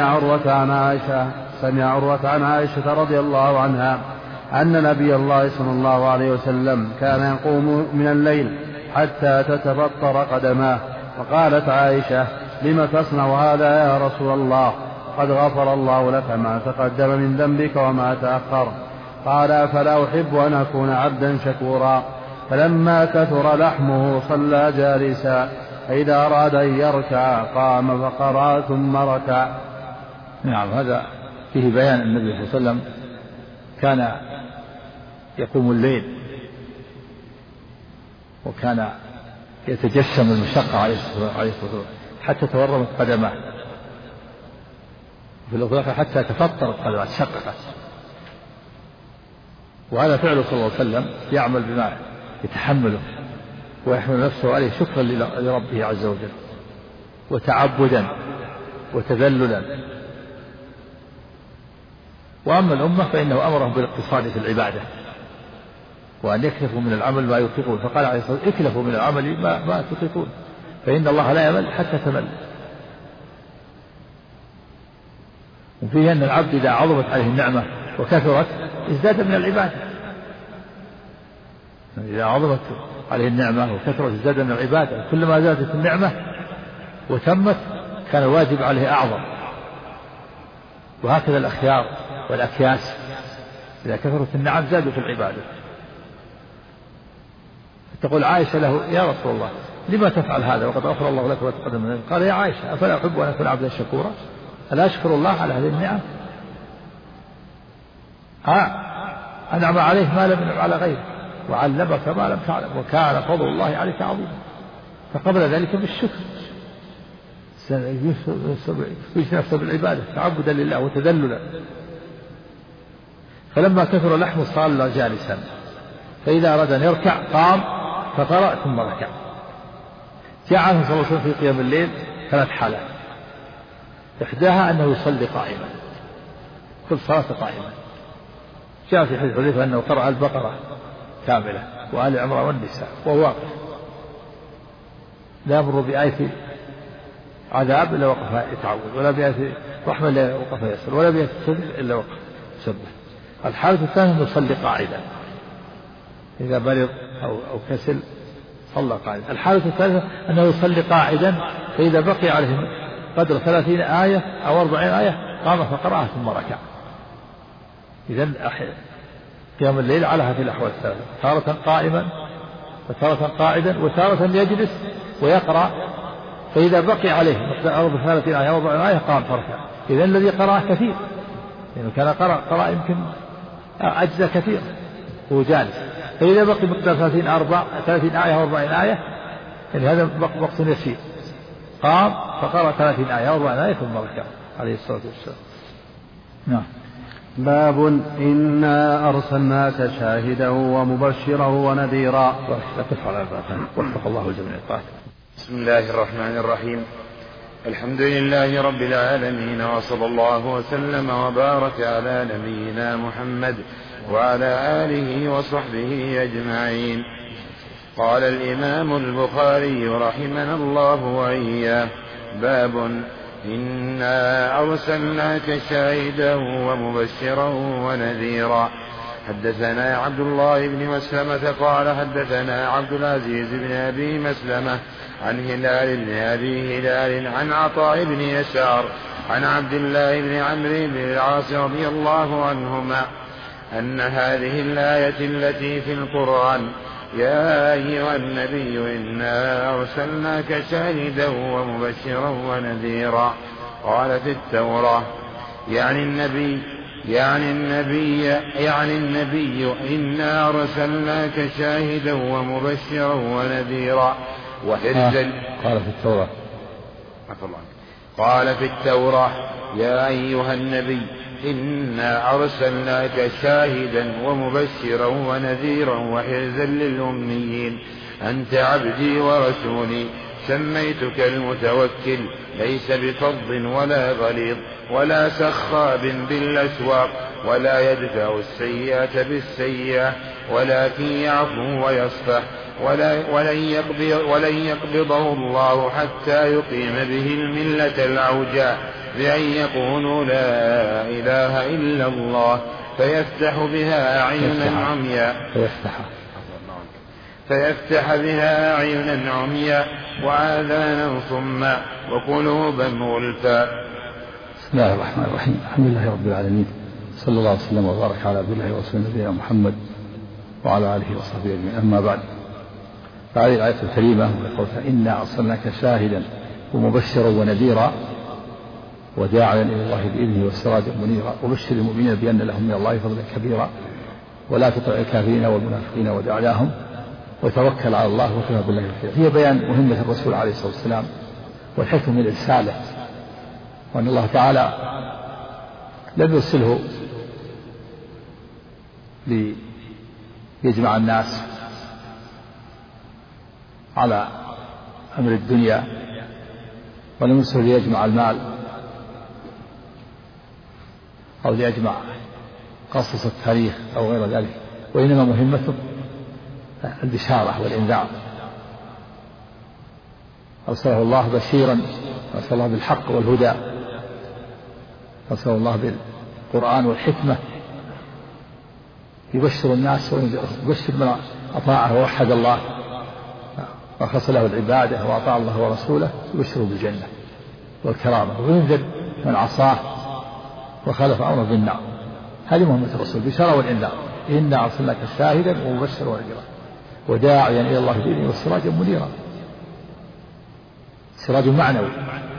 عروة عن عائشة رضي الله عنها أن نبي الله صلى الله عليه وسلم كان يقوم من الليل حتى تتبطر قدماه فقالت عائشة لم تصنع هذا يا رسول الله قد غفر الله لك ما تقدم من ذنبك وما تأخر قال فلا أحب أن أكون عبدا شكورا. فلما كثر لحمه صلى جالسا فإذا أراد أن يركع قام فقرأ ثم ركع. نعم. هذا فيه بيان النبي صلى الله عليه وسلم كان يقوم الليل وكان يتجسم المشقة عليه الصلاة والسلام حتى تورمت قدماه، وفي الأخرى حتى تفطرت قدماه شققت. وهذا فعله صلى الله عليه وسلم، يعمل بما يتحمله ويحمل نفسه عليه شكرا لربه عز وجل وتعبدا وتذللا. وأما الأمة فإنه أمرهم بالاقتصاد في العبادة وأن يكلفوا من العمل ما يطيقون، فقال عليه الصلاة والسلام اكلفوا من العمل ما تطيقون فإن الله لا يمل حتى تمل. وفيه أن العبد إذا عظمت عليه النعمة وكثرت ازداد من العبادة، إذا عظمت عليه النعمة وكثرت ازداد من العبادة، كلما زادت النعمة وتمت كان الواجب عليه أعظم. وهكذا الأخيار والأكياس إذا كثرت النعم زادوا في العبادة. تقول عائشة له يا رسول الله لما تفعل هذا وقد غفر الله لك وتقدم من ذلك؟ قال يا عائشة أفلا أحب أن أكون عبدا شكورا؟ ألا أشكر الله على هذه النعم؟ أنعم عليه ما لم ينعم على غيره وعلمك ما لم تعلم وكان فضل الله عليك عظيما. فقبل ذلك بالشكر يجزي نفسه بالعبادة تعبدا لله وتذللا. فلما كثر لحمه صار جالسا، فإذا أراد أن يركع قام فقرأ ثم ركع. جاء عنه صلى الله عليه وسلم في قيام الليل 3 حالات، إحداها أنه يصلي قائما كل صلاة قائما. جاء في حديث حذيفة أنه قرأ البقرة كاملة وآل عمران والنساء وهو واقف، لا يمر بآية عذاب إلا وقف يتعوذ، ولا بآية رحمة إلا وقف يسأل، ولا بآية سبح إلا وقف يسبح. الحالة الثانية أنه يصلي قاعدا إذا مرض أو كسل صلى قاعدا. الحالة الثالثة أنه يصلي قاعدا فإذا بقي عليه قدر 30 آية أو 40 آية قام فقرأها ثم ركع. إذن قيام الليل على هذه الأحوال الثلاثة، تارة قائما وتارة قاعدا وتارة يجلس ويقرأ، فإذا بقي عليه 30 آية أو 40 آية قام فركع. إذن الذي قرأ كثير لأنه كان قرأ يمكن أجزاء كثير وهو جالس، فإذا بقي مقدار 30 آية أو 40 آية يعني هذا وقت يسير قام فقرأ 30 آية أو 40 آية ثم ركع عليه الصلاة والسلام. نعم. باب إنا أرسلناك شاهدا ومبشرا ونذيرا. لا تفعل الباب وفق الله الجميع. بسم الله الرحمن الرحيم. الحمد لله رب العالمين، وصلى الله وسلم وبارك على نبينا محمد وعلى آله وصحبه أجمعين. قال الإمام البخاري رحمنا الله وإياه: باب إنا أرسلناك شاهدا ومبشرا ونذيرا. حدثنا عبد الله بن مسلمة قال حدثنا عبد العزيز بن أبي مسلمة عن هلال بن أبي هلال عن عطاء بن يسار عن عبد الله بن عمرو بن العاص رضي الله عنهما أن هذه الآية التي في القرآن: يا أيها النبي إنا أرسلناك شاهدا ومبشرا ونذيرا، قال في التوراة يعني النبي إنا أرسلناك شاهدا ومبشرا ونذيرا وحرزا. قال في التوراة: يا أيها النبي إنا أرسلناك شاهدا ومبشرا ونذيرا وحرزا للأميين، أنت عبدي ورسولي، سميتك المتوكل، ليس بفظ ولا غليظ ولا سخاب بالأسواق، ولا يدفع السيئة بالسيئة، ولكن يعفو ويصفح، ولن يقبضه الله حتى يقيم به الملة العوجاء بأن يقولوا لا إله إلا الله، فيفتح بها أعينا عمياء وآذانا صما وقلوبا غلفا. بسم الله الرحمن الرحيم. الحمد لله رب العالمين، صلى الله وسلم وبارك على عبد الله ورسوله نبينا محمد وعلى آله وصحبه أجمعين. أما بعد، فهذه الآية الكريمة قولها: إنا أرسلناك شاهدا ومبشرا ونذيرا وداعيا إلى الله بإذنه وسراجا منيرا، وبشر المؤمنين بأن لهم من الله فضلا كبيرا، ولا تطع الكافرين والمنافقين ودع لهم، وتوكل على الله وكفى بالله وكيلا. هي بيان مهمة الرسول عليه الصلاة والسلام والحكم من إرساله، وأن الله تعالى لم يرسله ليجمع الناس على أمر الدنيا، ولم يرسله ليجمع المال أو ليجمع قصص التاريخ أو غير ذلك، وإنما مهمته البشارة والإنذار. أرسله الله بشيرا، أرسله الله بالحق والهدى، أرسله الله بالقرآن والحكمة، يبشر الناس وينذرهم، يبشر من أطاعه ووحد الله وأخلص له العبادة وأطاع الله ورسوله، يبشره بالجنة والكرامة، وينذر من عصاه وخالف أمره بالنار. هذه مهمة الرسول، بشارة والإنذار. إنا أرسلناك شاهدا ومبشرا ونذيرا وداعيا إلى الله بإذنه وسراجا منيرا. سراج معنوي،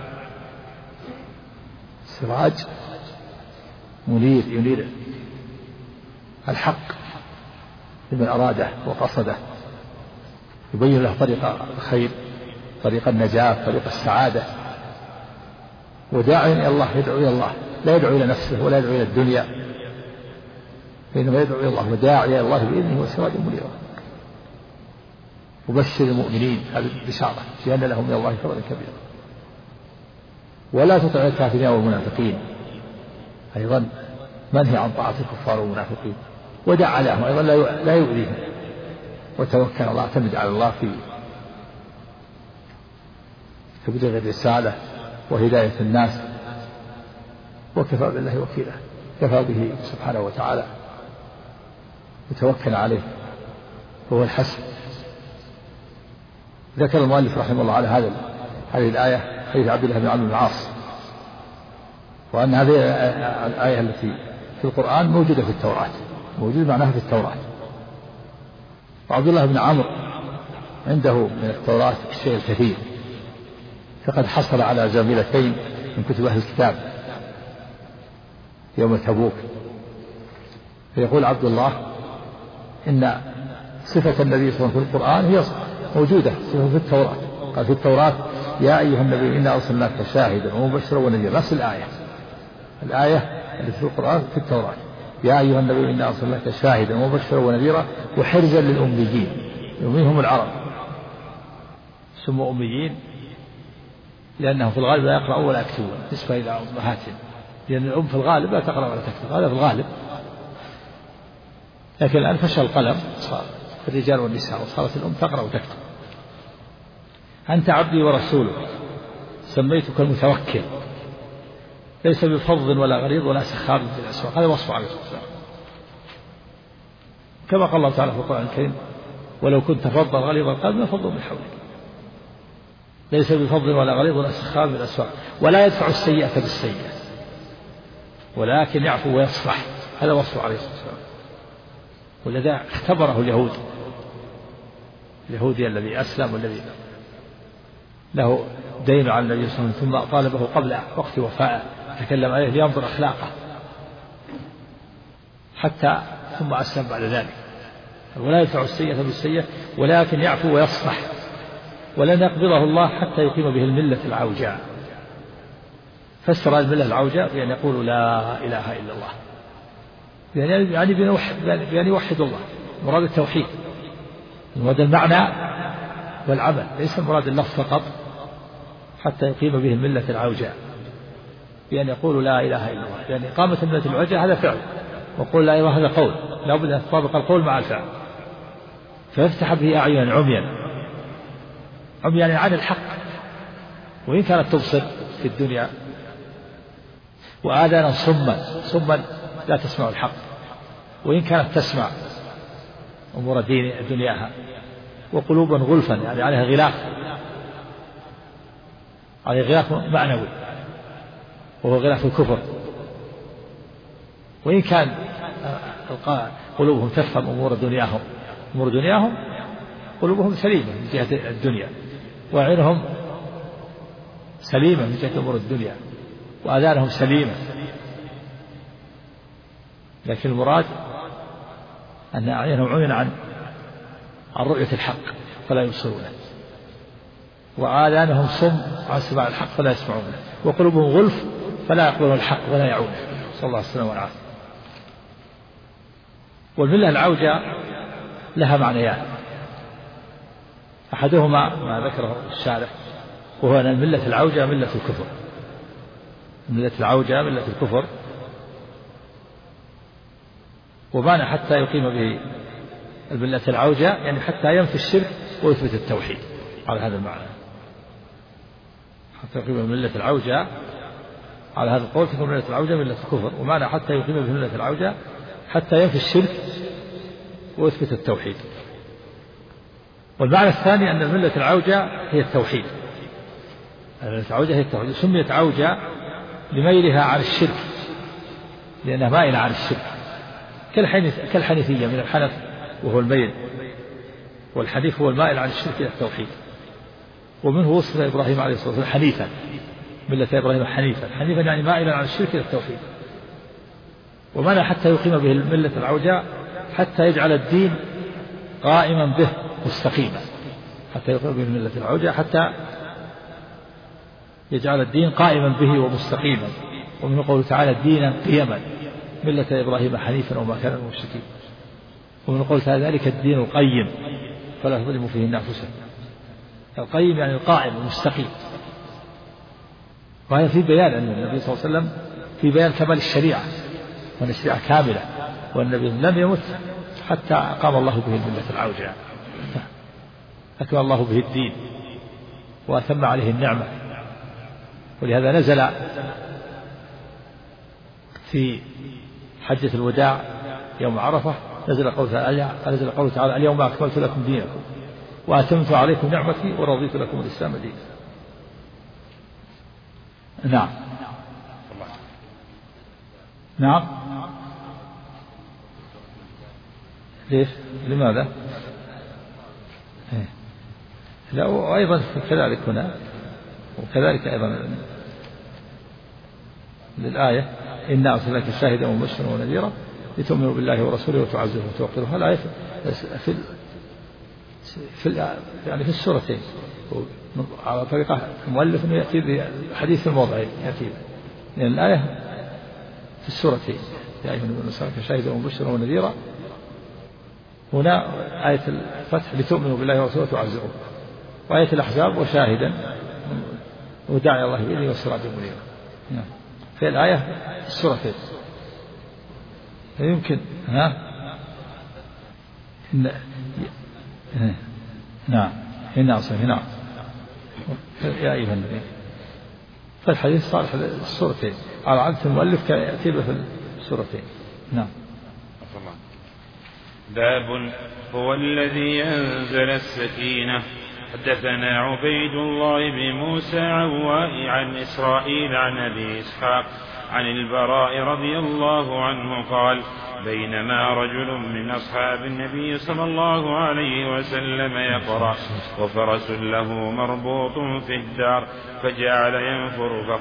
سراج منير ينير الحق لمن أراده وقصده، يبين له طريق الخير، طريق النجاة، طريق السعادة. وداعيا إلى الله، يدعو إلى الله، لا يدعو إلى نفسه ولا يدعو إلى الدنيا، إنما يدعو إلى الله، وداعيا إلى الله بإذنه وسراجا منيرا. وبشر المؤمنين، هذه البشارة بأن لهم من الله فضلا كبيرا. ولا تطع الكافرين والمنافقين، أيضا منهي عن طاعة الكفار والمنافقين. ودع عليهم أيضا لا يؤذيهم، وتوكل الله، اعتمد على الله في تبليغ الرسالة وهداية الناس، وكفى بالله وكيلا، كفى به سبحانه وتعالى، وتوكل عليه وهو الحسن. ذكر المؤلف رحمه الله على هذه الآية حديث عبد الله بن عمرو بن العاص، وأن هذه الآية التي في القرآن موجودة في التوراة، موجود معناها في التوراة. وعبد الله بن عمرو عنده من التوراة الشيء الكثير، فقد حصل على زميلتين من كتب أهل الكتاب يوم تبوك. فيقول عبد الله إن صفة النبي صلى الله عليه وسلم في القرآن هي موجودة صفة في التوراة. قال في التوراة يا أيها النبي إنا أرسلناك شاهدا ومبشرا ونذيرا، نفس الآية التي في القرآن في التوراة، يا أيها النبي إنا أرسلناك شاهدا ومبشرا ونذيرا وحرزا للأميين. الأميين هم العرب، سموا أميين لأنهم في الغالب لا يقرأون ولا يكتبون نسبة إلى أمهاتهم، لأن الأم في الغالب لا تقرأ ولا تكتب، هذا في الغالب. لكن الآن فشل القلم، صار الرجال والنساء، وصارت الأم تقرأ وتكتب. أنت عبدي ورسولك سميتك المتوكل، ليس بفظ ولا غليظ ولا سخاب في الأسواق. هذا وصف عليه الصلاة والسلام، كما قال الله تعالى في القرآن الكريم ولو كنت فظا غليظ القلب لانفضوا من حولك. ليس بفظ ولا غليظ ولا سخاب في الأسواق، ولا يدفع السيئة بالسيئة ولكن يعفو ويصفح. هذا وصف عليه الصلاة والسلام. ولذا اختبره اليهودي الذي أسلم والذي له دين على النبي صلى الله عليه وسلم، ثم طالبه قبل وقت وفائه تكلم عليه لينظر أخلاقه حتى ثم أسلم بعد ذلك. ولا يدفع السيئة بالسيئة ولكن يعفو ويصفح، ولن يقبضه الله حتى يقيم به الملة العوجاء. فسر الملة العوجاء بأن يقول لا إله إلا الله، يعني بأن يوحد الله. مراد التوحيد، مراد المعنى والعمل، ليس مراد اللفظ فقط، حتى يقيم به الملة العوجاء بأن يقول لا إله إلا الله. يعني إقامة الملة العوجاء هذا فعل، وقول لا إله هذا قول، لا بد أن يتطابق القول مع الفعل. فيفتح به أعينا عميا عن الحق، وإن كانت تبصر في الدنيا، وآذانا صما لا تسمع الحق، وإن كانت تسمع أمور دنياها، وقلوبا غلفا يعني عليها غلاف معنوي وهو غلاف الكفر. وإن كان قلوبهم تفهم أمور دنياهم قلوبهم سليمة من جهة الدنيا، وعينهم سليمة من جهة أمور الدنيا، وآذانهم سليمة. لكن المراد أن أعينهم عميا عن رؤية الحق فلا يبصرونه، وآذانهم صم عن سماع الحق فلا يسمعون، وقلوبهم غلف فلا يقبلون الحق ولا يعون. صلى الله عليه وسلم والعافية. والملة العوجة لها معنيان، أحدهما ما ذكره الشارح وهو أن الملة العوجة ملة الكفر. ملة العوجة ملة الكفر، ومعنى حتى يقيم به الملة العوجة يعني حتى ينفي الشرك ويثبت التوحيد، على هذا المعنى. حتى يقيم الملة العوجة على هذا القول تكون ملة العوجة ملة الكفر، ومعنى حتى يقيم به ملة العوجة حتى ينفي الشرك ويثبت التوحيد. والمعنى الثاني أن الملة العوجة هي التوحيد. الملة العوجة هي التوحيد، سميت عوجة لميلها عن الشرك لأنها مائلة عن الشرك، كالحنيفية من الحنف وهو الميل، والحنيف هو المائل عن الشرك إلى التوحيد. ومنه وصف إبراهيم عليه الصلاة والسلام حنيفا، ملة إبراهيم حنيفا يعني مائلا عن الشرك إلى التوحيد. ومعنى حتى يقيم به الملة العوجة حتى يجعل الدين قائما به مستقيما، حتى يقيم به الملة العوجة حتى يجعل الدين قائما به ومستقيما. ومن قوله تعالى دينا قيما ملة إبراهيم حنيفا وما كان من المشركين. ومن قوله تعالى ذلك الدين القيم فلا تظلموا فيه أنفسكم. القيم يعني القائم المستقيم. وهذا في بيان أن النبي صلى الله عليه وسلم في بيان كمال الشريعة، وأن الشريعة كاملة، والنبي لم يمت حتى أقام الله به الملة العوجة، أكمل الله به الدين وأتم عليه النعمة. ولهذا نزل في حجة الوداع يوم عرفة نزل قوله تعالى اليوم أكملت لكم دينكم وأتممت عليكم نعمتي ورضيت لكم الإسلام دينا. نعم نعم. ليش؟ لماذا؟ لا، وأيضا كذلك هنا، وكذلك أيضا للآية إنا أرسلناك شاهدا ومبشرا ونذيرا لتؤمنوا بالله ورسوله وتعزروه وتوقروه. الآية يعني في السورتين على طريقة المؤلف أنه يأتي بحديث الموضعين، يأتي لأن الآية في السورتين يا أيها النبي أرسلناك شاهدا ومبشرا ونذيرا. هنا آية الفتح لتؤمنوا بالله ورسوله وتعزروه، وآية الأحزاب وشاهدا وداعي الله بإذنه والسراج منيرا. في الآية في السورتين يمكن نعم هنا يا أيها النبي. فالحديث صالح السورتين على عادة المؤلف كان يأتي به في السورتين. نعم. باب هو الذي أنزل السكينة. حدثنا عبيد الله بن موسى عن إسرائيل عن أبي إسحاق عن البراء رضي الله عنه قال بينما رجل من أصحاب النبي صلى الله عليه وسلم يقرأ وفرس له مربوط في الدار فجعل ينفر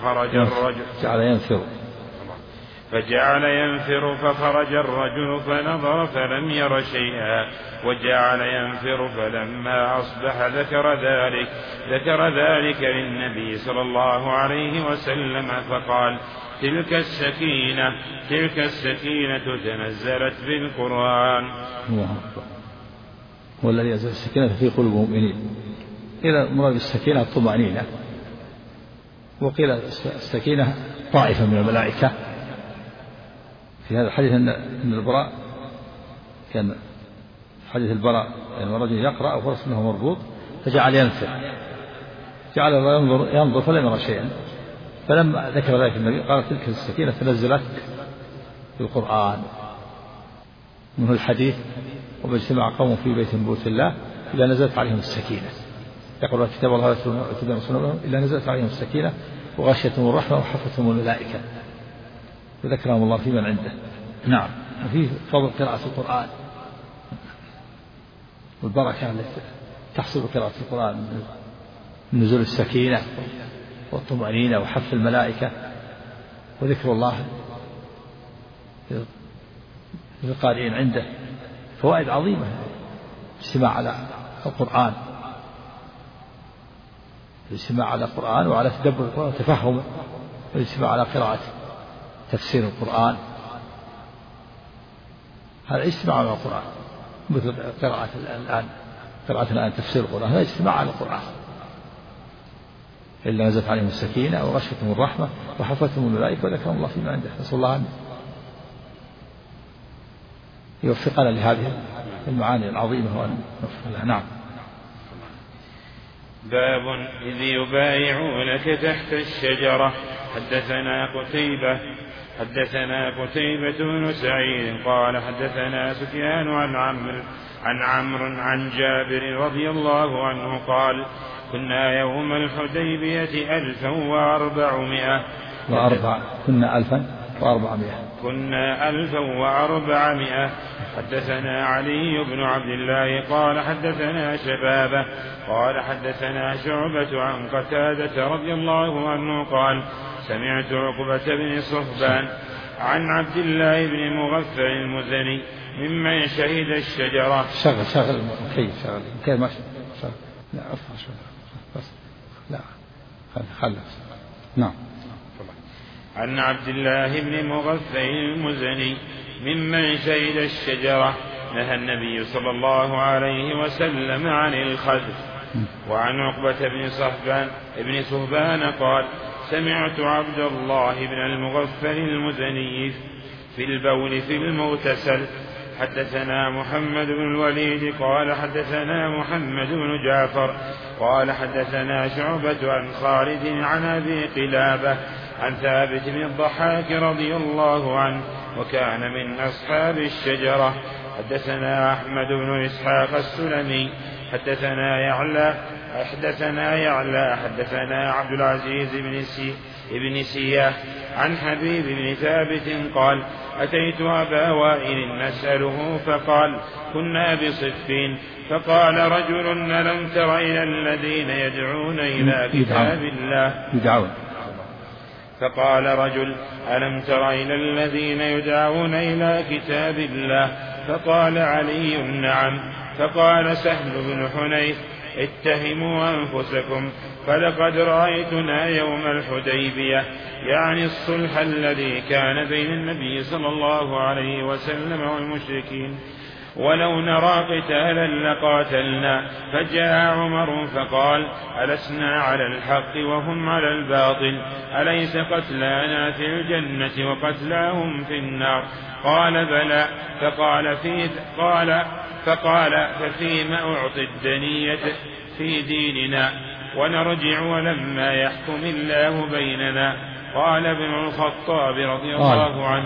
فخرج الرجل فنظر فلم ير شيئا وجعل ينفر فلما أصبح ذكر ذلك للنبي صلى الله عليه وسلم فقال تلك السكينة تنزلت بالقرآن. هو الذي أنزل السكينة في قلوب المؤمنين. إذا مراد السكينة الطمأنينة، وقيل السكينة طائفة من الملائكة. في هذا الحديث أن البراء كان حديث البراء يعني رجل يقرأ وفرس له مربوط فجعل ينفر، جعل ينظر فلم يرى شيئا، فلما ذكر ذلك النبي قال تلك السكينة تنزلت في القرآن. منه الحديث وما اجتمع قوم في بيت من بيوت الله إلا نزلت عليهم السكينة، يقرأ كتاب الله ويتبعون سنته إلا نزلت عليهم السكينة وغشيتهم الرحمة وحفتهم الملائكة وذكرهم الله في من عنده. نعم. وفيه فضل قراءة القرآن والبركة التي تحصل بقراءة القرآن من نزول السكينة والطمأنينة وحف الملائكة وذكر الله للقارئين عنده. فوائد عظيمة اجتماع على القرآن. الاجتماع على القرآن وعلى تدبر القرآن وتفهمه، والاجتماع على قراءة تفسير القرآن، هذا اجتماع على القرآن، مثل قراءة الآن تفسير القرآن، هذا اجتماع على القرآن. إلا نزلت عليهم السكينة وغشيتهم الرحمة وحفتهم الملائكة وذكرهم الله فيما عنده. نسأل الله أن يوفقنا لهذه المعاني العظيمة وأن نوفق لها. نعم. باب إذ يبايعونك تحت الشجرة. حدثنا قتيبة بن سعيد قال حدثنا سفيان عن عمرو عن جابر رضي الله عنه قال كنا يوم الحديبية 1400. كنا 1400. حدثنا علي بن عبد الله قال حدثنا شبابه قال حدثنا شعبة عن قتادة رضي الله عنه قال سمعت عقبة بن صهبان عن عبد الله بن مغفل المزني ممن شهد الشجرة. شغل كيف ما شغل. لا أفضل شغل بس لا خلص. نعم. عن عبد الله بن مغفل المزني ممن شهد الشجرة نهى النبي صلى الله عليه وسلم عن الخذف. وعن عقبة بن صهبان قال سمعت عبد الله بن المغفل المزني في البول في المغتسل. حدثنا محمد بن الوليد قال حدثنا محمد بن جعفر قال حدثنا شعبة عن خالد عن أبي قلابة عن ثابت بن الضحاك رضي الله عنه وكان من أصحاب الشجرة. حدثنا أحمد بن إسحاق السلمي حدثنا يعلى حدثنا عبد العزيز بن سياح عن حبيب بن ثابت قال أتيت أبا وائل نسأله فقال كنا بصفين فقال رجل ألم تر إلى الذين يدعون إلى كتاب الله فقال رجل ألم تر إلى الذين يدعون إلى كتاب الله فقال علي نعم. فقال سهل بن حنيف اتهموا أنفسكم فلقد رأيتنا يوم الحديبية يعني الصلح الذي كان بين النبي صلى الله عليه وسلم والمشركين ولو نرى قتالا لقاتلنا. فجاء عمر فقال ألسنا على الحق وهم على الباطل أليس قتلانا في الجنة وقتلاهم في النار؟ قال بلى. فقال ففيما أعطي الدنية في ديننا ونرجع ولما يحكم الله بيننا. قال ابن الخطاب رضي الله عنه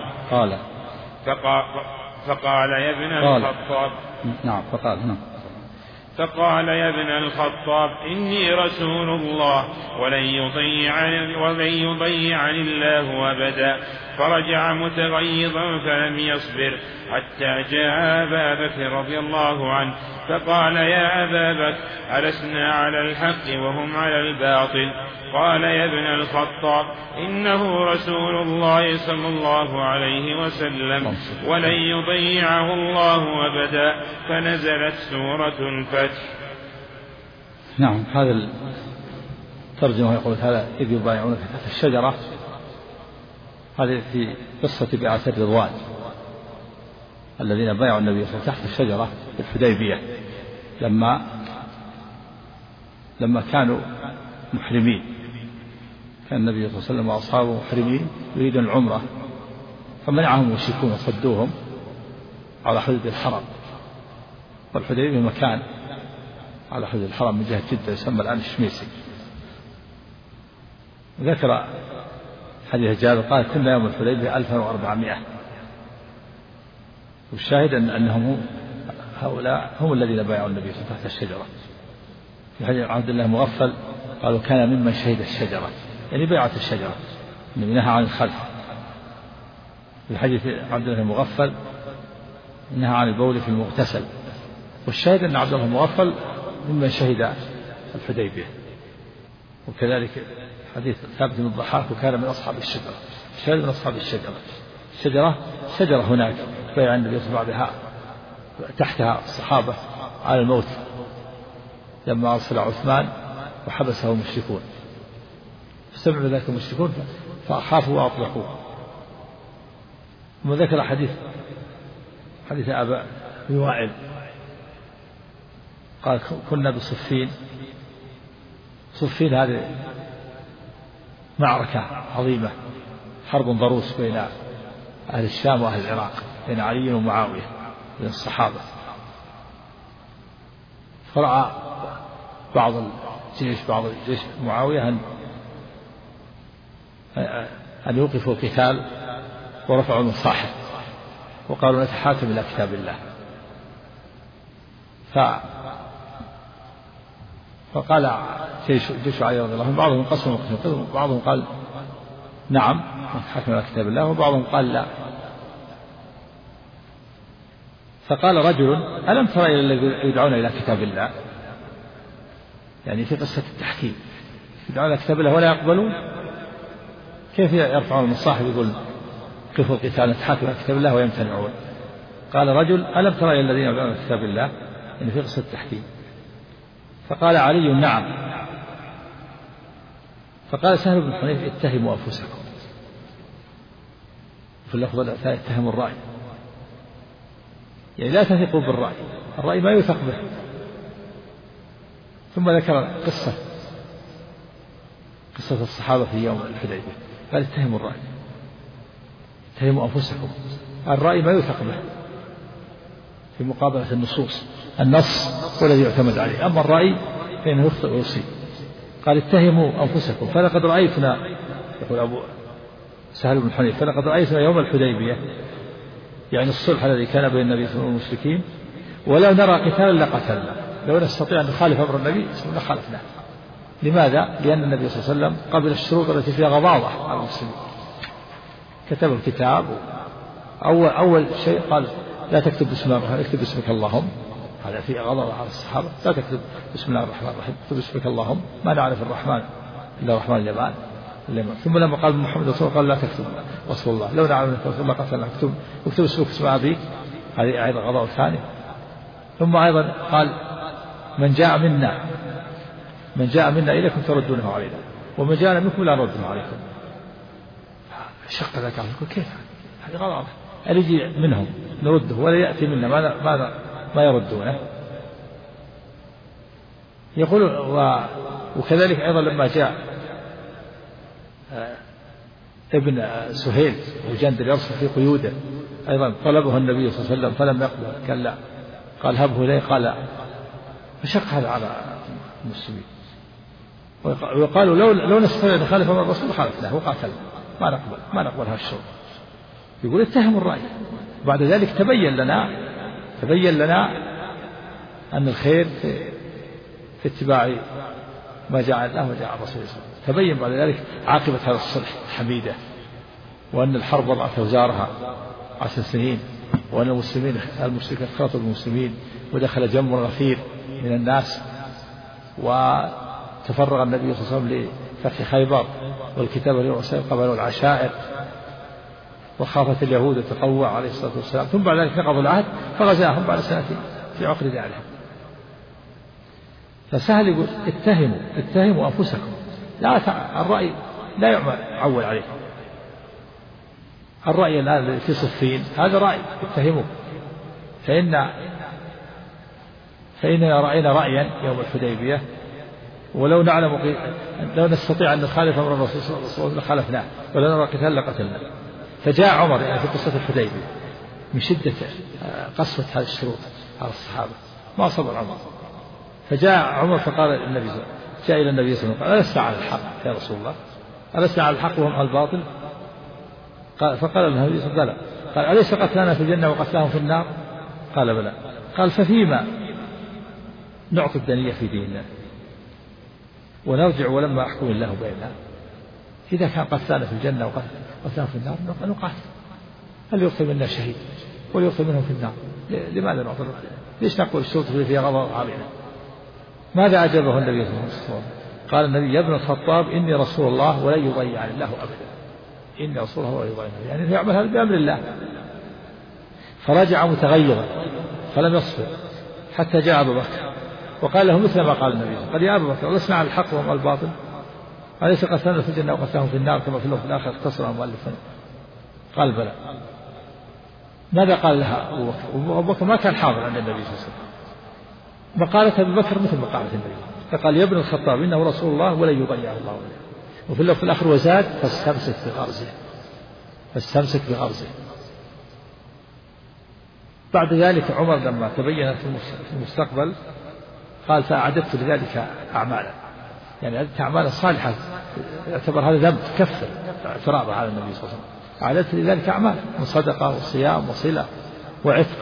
فقال يا ابن الخطاب نعم فقال يا ابن الخطاب إني رسول الله ولن يضيعني الله أبدا. فرجع متغيظا فلم يصبر حتى جاء أبا بكر رضي الله عنه فقال يا أبا بكر ألسنا على الحق وهم على الباطل؟ قال يا ابن الخطاب إنه رسول الله صلى الله عليه وسلم ولن يضيعه الله أبدا. فنزلت سورة الفتح. نعم. هذا الترجمة يقول هذا إذ يبايعونك تحت الشجرة، هذه في قصة بيعة الرضوان الذين بايعوا النبي صلى الله عليه وسلم تحت الشجرة في الحديبية لما كانوا محرمين. كان النبي صلى الله عليه وسلم وأصحابه محرمين يريدون العمرة فمنعهم المشركون وصدوهم على حدود الحرم. والحديبية مكان على حدود الحرم من جهة جدة يسمى الآن الشميسي. ذكر حديث جابر قال كنا يوم الحديبية 1400. والشاهد أنهم هؤلاء هم الذين بايعوا النبي صلى الله عليه وسلم تحت الشجرة. في حديث عبد الله مغفل قالوا كان ممن شهد الشجرة يعني بيعة الشجرة، النبي نهى عن الخلف. في حديث عبد الله المغفل نهى عن البول في المغتسل. والشاهد أن عبد الله المغفل ممن شهد الحديبية. وكذلك حديث ثابت بن الضحاك وكان من أصحاب الشجرة. الشاهد من أصحاب الشجرة شجرة هناك بايع النبي صلى الله عليه وسلم تحتها الصحابة على الموت لما أرسل عثمان وحبسه المشركون، فسمعوا ذلك المشركون فأخافوا وأطلقوه. ثم ذكر حديث أبا وائل قال كنا بصفين. صفين هذه معركة عظيمة، حرب ضروس بين أهل الشام وأهل العراق، بين علي ومعاوية بين الصحابة. فرأى بعض الجيش معاوية أن يوقفوا القتال، ورفعوا المصاحف وقالوا نتحاكم إلى كتاب الله. فقال جيش علي رضي الله عنه، بعضهم قسم بعضهم قال نعم نتحاكم إلى كتاب الله، وبعضهم قال لا. فقال رجل ألم ترى إلى الذين يدعون إلى كتاب الله؟ يعني في قصة التحكيم، يدعون إلى كتاب الله ولا يقبلون، كيف يرفعون المصاحف يقول قفوا القتال نتحاكم إلى كتاب الله ويمتنعون؟ قال رجل ألم ترى إلى الذين يدعون إلى كتاب الله؟ يعني في قصة التحكيم. فقال علي نعم. فقال سهل بن حنيف اتهموا أنفسكم. في اللفظ الثاني اتهموا الرأي، يعني لا تثقوا بالرأي، الرأي ما يثق به. ثم ذكر قصة الصحابة في يوم الحديبية، قال اتهموا الرأي، اتهموا أنفسكم، الرأي ما يثق به في مقابلة النصوص، النص هو الذي يعتمد عليه، أما الرأي فإنه يخطئ ويصيب. قال اتهموا أنفسكم فلقد رأيتنا، يقول أبو سهل بن حنيف، فلقد رأيتنا يوم الحديبية، يعني الصلح الذي كان بين النبي صلى الله عليه وسلم والمشركين، ولو نرى قتالا لقتلنا، لو نستطيع أن نخالف أمر النبي لخالفناه. لماذا؟ لأن النبي صلى الله عليه وسلم قبل الشروط التي فيها غضاضة على المسلمين، كتب الكتاب. أول شيء قال لا تكتب بسم الله الرحمن الرحيم، اكتب باسمك اللهم، هذا فيه غضاضة على الصحابة، لا تكتب بسم الله الرحمن الرحيم، اكتب باسمك اللهم، ما نعرف الرحمن إلا الرحمن اليمان. ثم لما قال محمد رسول الله قال لا تكتب رسول الله، لو نعلم رسول الله قتلنا، اكتب اسمك اسم أبيك، هذه أيضا غضاضة ثانية. ثم أيضا قال من جاء منا إليكم تردونه علينا، ومن جاءنا منكم لا نرده عليكم. شق ذاك يقول كيف هذه غضاضة، أن يجي منهم نرده ولا يأتي منا ما يردونه. يقول وكذلك أيضا لما جاء ابن سهيل وجندل يرسل في قيوده، أيضا طلبه النبي صلى الله عليه وسلم فلم يقبل، قال لا، قال هبه إليه، قال لا، فشق هذا على المسلمين. وقالوا لو نستطيع أن نخالف أمر الرسول خالفناه وقاتلنا، ما نقبل هذا الشرط. يقول اتهم الرأي. بعد ذلك تبين لنا أن الخير في اتباع ما جاء الله وجاء الرسول صلى الله عليه وسلم. تبين بعد ذلك عاقبة هذا الصلح الحميدة، وأن الحرب وضعت أوزارها 10 سنين، وأن المشركين اختلطوا بالمسلمين، ودخل جمع غفير من الناس، وتفرغ النبي صلى الله عليه وسلم لفتح خيبر والكتابة للرسائل قبل العشائر، وخافت اليهود وتقوى عليه الصلاة والسلام. ثم بعد ذلك نقضوا العهد فغزاهم بعد سنة في عقر دارهم. فسهل يقول اتهموا أنفسكم، الرأي لا يعول عليه. الرأي الآن في صفين هذا رأي اتهموه، فإننا رأينا رأيا يوم الحديبية، ولو لو نستطيع أن نخالف أمر الرسول صلى الله عليه وسلم لخالفناه، ولو نرى قتال لقتلنا. فجاء عمر يعني في قصة الحديبية من شدة قسوة هذه الشروط على الصحابة ما صبر عمر، فجاء عمر فقال النبي جاء إلى النبي صلى الله عليه وسلم قال ألسنا على الحق يا رسول الله، ألسنا على الحق وهم على الباطل؟ فقال النبي صلى الله عليه وسلم قال أليس قتلنا في الجنة وقتلهم في النار؟ قال بلى. قال ففيما نعطي الدنية في ديننا ونرجع ولما أحكم الله بيننا؟ إذا كان قتلنا في الجنة وقتلنا في النار نقاتل، هل يقتل منا شهيد وليقتل منهم في النار؟ لماذا نعطي؟ ليش نقول الشروط فيها غضب علينا؟ ماذا أجابه النبي صلى الله عليه وسلم؟ قال النبي يا ابن الخطاب إني رسول الله ولن يضيعني الله أبدا، إني رسول الله ولا يضيعني، يعني يعمل هذا بأمر الله. فرجع متغيرا فلم يصبر حتى جاء أبو بكر وقال له مثل ما قال النبي قال يا أبا بكر لسنا على الحق وهم الباطل أليس قتلنا في الجنة وقتلهم في النار كما في اللوح الآخر اختصر المؤلف قال بلى. ماذا قال لها أبو بكر ما كان حاضر عند النبي صلى الله عليه وسلم. مقالة أبي بكر مثل مقالة النبي فقال يا ابن الخطاب إنه رسول الله ولن يضيعه الله عليه. وفي اللوح الآخر وزاد فاستمسك بغرزه. بعد ذلك عمر لما تبين في المستقبل قال فأعددت لذلك أعمالا يعني أعددت أعمالا صالحة يعتبر هذا ذنب تكفر اعتراضه على النبي صلى الله عليه وسلم. أعددت لذلك أعمال من صدقة وصيام وصلة وعتق.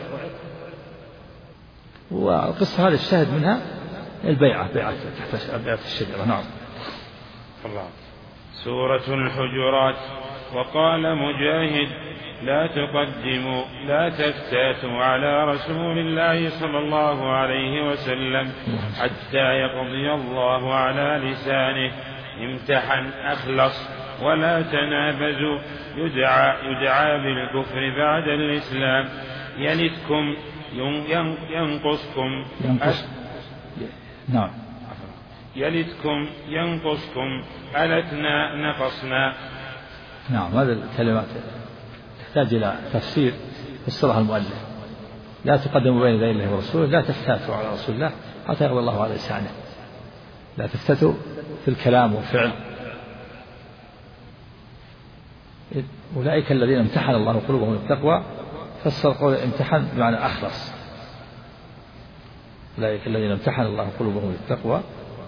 والقصة هذه الشاهد منها البيعة تحت بيعة الشجرة. نعم. الله. سورة الحجرات. وقال مجاهد لا تقدموا لا تفتاتوا على رسول الله صلى الله عليه وسلم حتى يقضي الله على لسانه امتحن أخلص ولا تنابزوا يدعى بالكفر بعد الإسلام يلدكم ينقصكم نعم ينقصكم ألتنا نقصنا. نعم. هذه الكلمات تحتاج إلى تفسير فسرها المؤلف. لا تقدموا بين يدي الله ورسوله لا تفتاتوا على رسول الله حتى يقضي الله على لسانه. لا تفتتوا في الكلام والفعل. أولئك الذين امتحن الله قلوبهم للتقوى فسر قول امتحن بمعنى أخلص. أولئك الذين امتحن الله قلوبهم للتقوى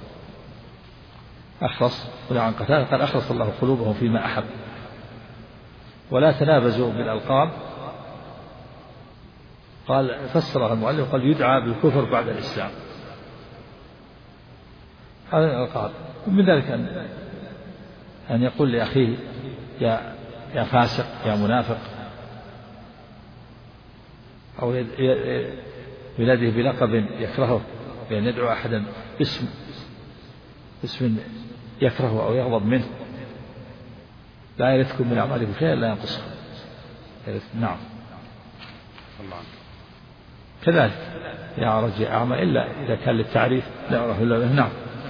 أخلص. ولعن قتادة قال أخلص الله قلوبهم فيما أحب. ولا تنابزوا بالألقاب قال فسرها المؤلف قال يدعى بالكفر بعد الإسلام. هذا الألقاب من ذلك أن يقول لأخيه يا فاسق يا منافق أو يناديه بلقب يكرهه بأن يدعو أحدا اسم يكرهه أو يغضب منه لا يرثكم من أعمالكم شيئا لا ينقصكم. نعم. كذلك يا عرج أعمى إلا إذا كان للتعريف لا يعرف إلا. نعم.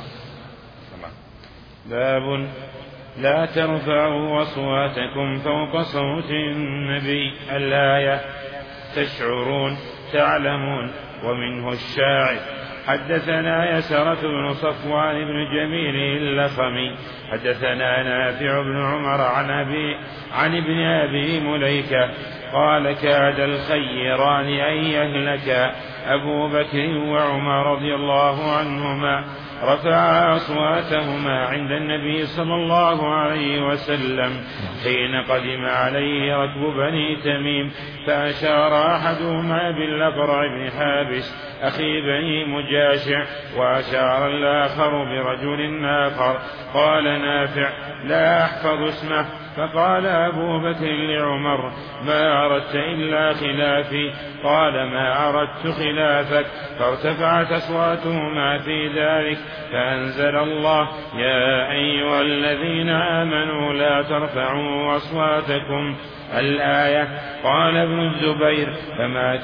باب لا ترفعوا أصواتكم فوق صوت النبي الآية تشعرون تعلمون. ومنه الشاعر. حدثنا يسرة بن صفوان بن جميل اللخمي حدثنا نافع بن عمر عن ابن أبي مليكة قال كاد الخيران أن يهلكا أبو بكر وعمر رضي الله عنهما رفعا أصواتهما عند النبي صلى الله عليه وسلم حين قدم عليه ركب بني تميم فأشار أحدهما بالأقرع بن حابس أخي بني مجاشع وأشار الآخر برجل آخر. قال نافع لا أحفظ اسمه فقال أبو بكر لعمر ما أردت إلا خلافي قال ما أردت خلافك فارتفعت أصواتهما في ذلك فأنزل الله يا أيها الذين آمنوا لا ترفعوا أصواتكم الآية. قال ابن الزبير فما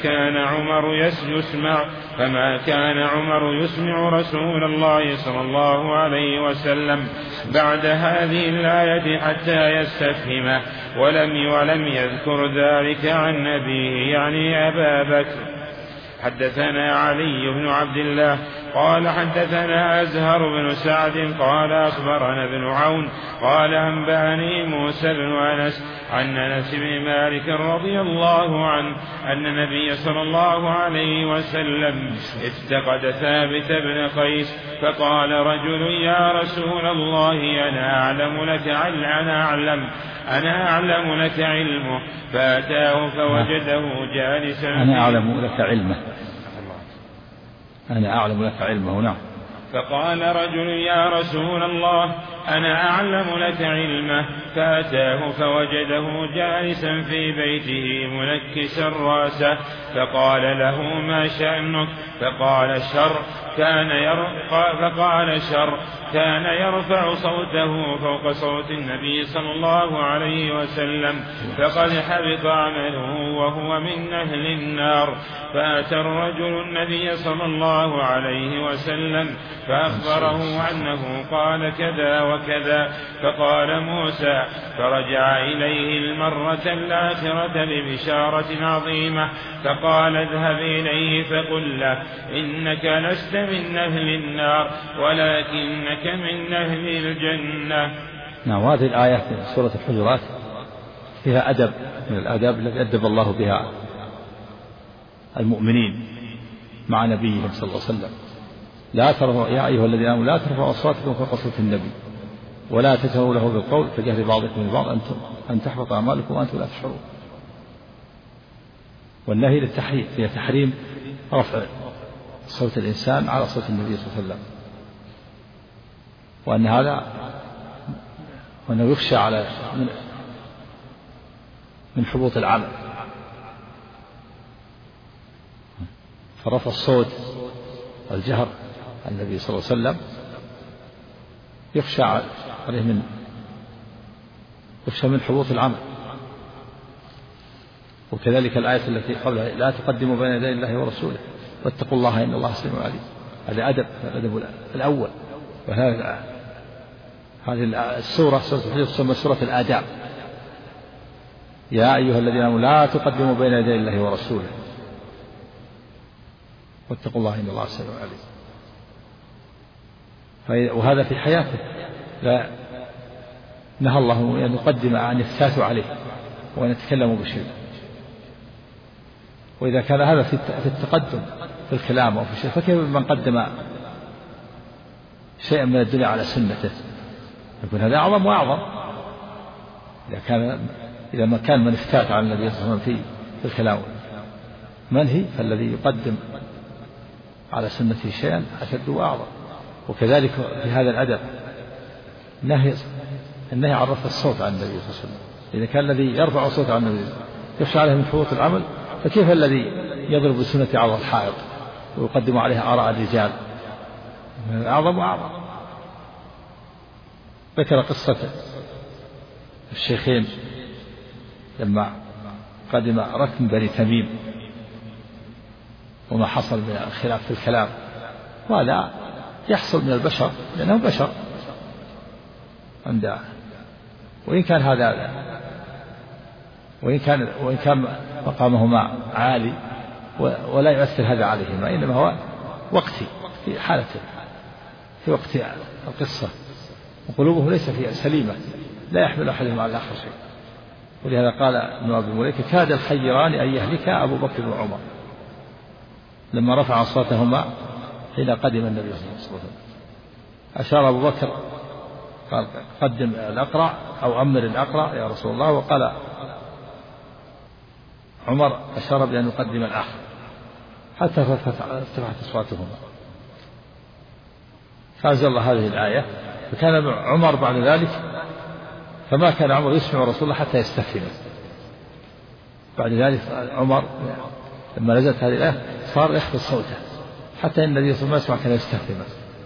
كان عمر يسمع رسول الله صلى الله عليه وسلم بعد هذه الآية حتى يستفهمه ولم يذكر ذلك عن أبيه يعني أبا بكر. حدثنا علي بن عبد الله قال حدثنا أزهر بن سعد قال أخبرنا ابن عون قال أنبأني موسى بن أنس عن أنس بن مالك رضي الله عنه أن النبي صلى الله عليه وسلم افتقد ثابت بن قيس فقال رجل يا رسول الله أنا أعلم لك علمه فأتاه فوجده جالسا أنا أعلم لك علمه. نعم. فقال رجل يا رسول الله أنا أعلم لك علمه. فأتاه فوجده جالسا في بيته منكسا رأسه، فقال له ما شأنك؟ فقال شر كان يرفع صوته فوق صوت النبي صلى الله عليه وسلم، فقد حبط عمله وهو من أهل النار. فأتى الرجل النبي صلى الله عليه وسلم فأخبره أنه قال كذا وكذا. فقال موسى فرجع إليه المرة الآخرة ببشارة عظيمة، فقال اذهب إليه فقل له إنك لست من أهل النار ولكنك من أهل الجنة. نعم. هذه الآية في سورة الحجرات فيها أدب من الآداب التي أدب الله بها المؤمنين مع نبيهم صلى الله عليه وسلم. لا ترفعوا يا أيها الذين آمنوا لا ترفعوا أصواتكم فوق صوت النبي ولا تجهروا له بالقول كجهر بعضكم لبعض أن تحبط أعمالكم وأنتم لا تشعرون. والنهي للتحريم، فيها تحريم رفع صوت الإنسان على صوت النبي صلى الله عليه وسلم، وأن هذا وأنه يخشى على من حبوط العمل. فرفع الصوت والجهر النبي صلى الله عليه وسلم يخشى عليه من حبوط العمل. وكذلك الآية التي قبلها لا تقدموا بين يدي الله ورسوله واتقوا الله إن الله سميع عليم. هذا الأدب الأول. وهذه السورة سورة الحجر تسمى سورة الآداب. يا أيها الذين آمنوا لا تقدموا بين يدي الله ورسوله واتقوا الله إن الله سميع عليم. وهذا في حياته لا نهى الله أن يقدم أن يفتاتوا عليه وأن يتكلموا بشيء. وإذا كان هذا في التقدم في الكلام أو في شيء، فكيف من قدم شيئا من الدنيا على سنته؟ يكون هذا أعظم وأعظم. إذا ما كان من افتات على النبي صلى الله عليه وسلم في الكلام منهي، فالذي يقدم على سنته شيئا أشد وأعظم. وكذلك في هذا الأدب النهي عن رفع الصوت عن النبي صلى الله عليه وسلم. إذا كان الذي يرفع صوته عن النبي يخشى عليه من حبوط العمل، فكيف الذي يضرب بسنة على الحائط ويقدم عليها آراء الرجال؟ أعظم وأعظم. ذكر قصة الشيخين لما قدم ركن بني تميم وما حصل من الخلاف في الكلام، وهذا يحصل من البشر لأنهم بشر عنده. وإن كان مقامهما عالي ولا يؤثر هذا عليهما، إنما هو وقتي في حالته في وقت القصة، وقلوبهم ليس فيها سليمة لا يحمل أحدهم على الآخر شيء. ولهذا قال ابن أبي مليكة كاد الخيران أن يهلك أبو بكر وعمر لما رفع أصواتهما حين قدم النبي صلى الله عليه وسلم. أشار أبو بكر قال قدم الأقرع أو أمر الأقرع يا رسول الله، وقال عمر أشار بأن يقدم الآخر حتى ارتفعت أصواتهما. فأنزل الله هذه الآية، فكان عمر بعد ذلك فما كان عمر يسمع رسول الله حتى يستفهم. بعد ذلك عمر لما نزلت هذه الآية صار يخفض صوته حتى إن النبي صلى الله عليه وسلم كان يستفهم،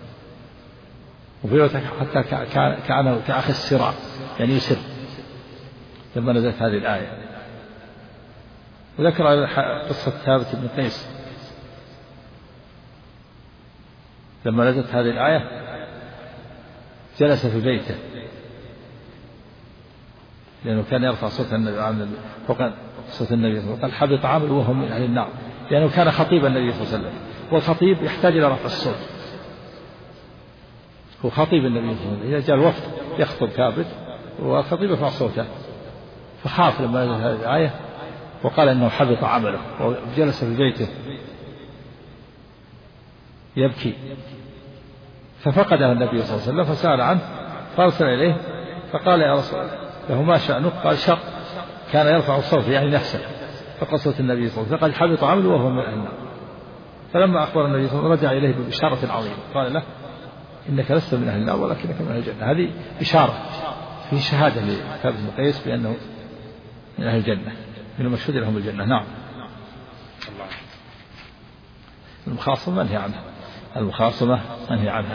وفي حتى كأنه كأخي السراء يعني يسر لما نزلت هذه الآية. وذكر قصة ثابت بن قيس لما نزلت هذه الآية جلس في بيته لأنه كان يرفع صوت النبي فوق صوت النبي وقال حبط عمله وهم من أهل النار، لأنه كان خطيب النبي صلى الله عليه وسلم، والخطيب يحتاج إلى رفع الصوت. هو خطيب النبي صلى الله عليه وسلم، إذا جاء الوفد يخطب ثابت والخطيب يرفع صوته، فخاف لما نزلت هذه الآية وقال إنه حبط عمله، وجلس في بيته يبكي. ففقده النبي صلى الله عليه وسلم فسأل عنه فأرسل إليه فقال يا رسول الله له ما شأنك؟ قال شر كان يرفع الصوت يعني نفسه فوق صوت النبي صلى الله عليه وسلم، قال حبط عمله وهو من النار. فلما أخبر النبي صلى الله عليه وسلم رجع إليه ببشارة عظيمة، قال له إنك لست من أهل النار ولكنك من أهل الجنة. هذه إشارة في شهادة لثابت بن قيس بأنه من أهل الجنة، من المشهود لهم الجنة. نعم. المخاصمة منهي عنها، المخاصمة منهي عنها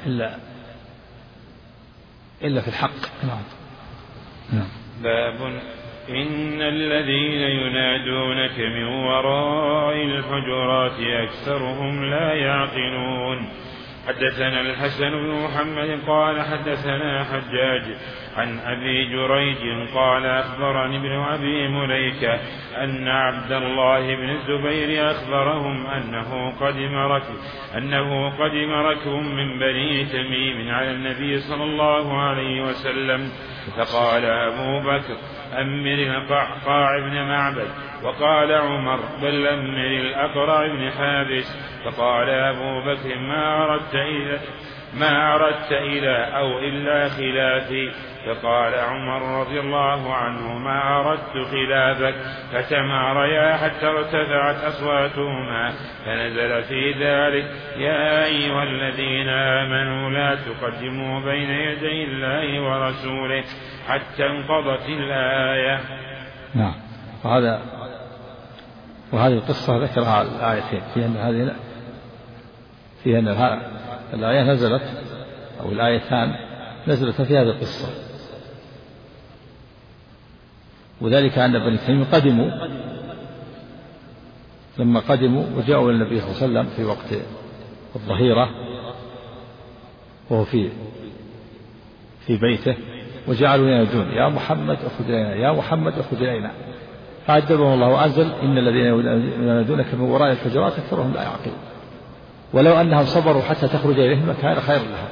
إلا في الحق. نعم. باب إن الذين ينادونك من وراء الحجرات أكثرهم لا يعقلون. حدثنا الحسن بن محمد قال حدثنا حجاج عن أبي جريج قال أخبرني ابن أبي مليكة أن عبد الله بن الزبير أخبرهم أنه قدم ركب من بني تميم على النبي صلى الله عليه وسلم، فقال أبو بكر أمر القعقاع بن معبد، وقال عمر بل أمر الأقرع بن حابس، فقال أبو بكر ما أردت إلا خلافي، فقال عمر رضي الله عنه ما أردت خلافك، فتماريا حتى ارتفعت أصواتهما، فنزل في ذلك يا أيها الذين آمنوا لا تقدموا بين يدي الله ورسوله حتى انقضت الآية. نعم. وهذه القصة ذكرها الآيتين في أن الآية نزلت أو الآيتان نزلت في هذه القصة، وذلك أن بني تميم قدموا، لما قدموا وجاءوا إلى النبي صلى الله عليه وسلم في وقت الظهيرة وهو في بيته، وجعلوا ينادون يا محمد اخرج إلينا يا محمد اخرج إلينا، فأدبهم الله وأنزل إن الذين ينادونك من وراء الحجرات أكثرهم لا يعقلون، ولو أنهم صبروا حتى تخرج إليهم لكان خيرا لهم.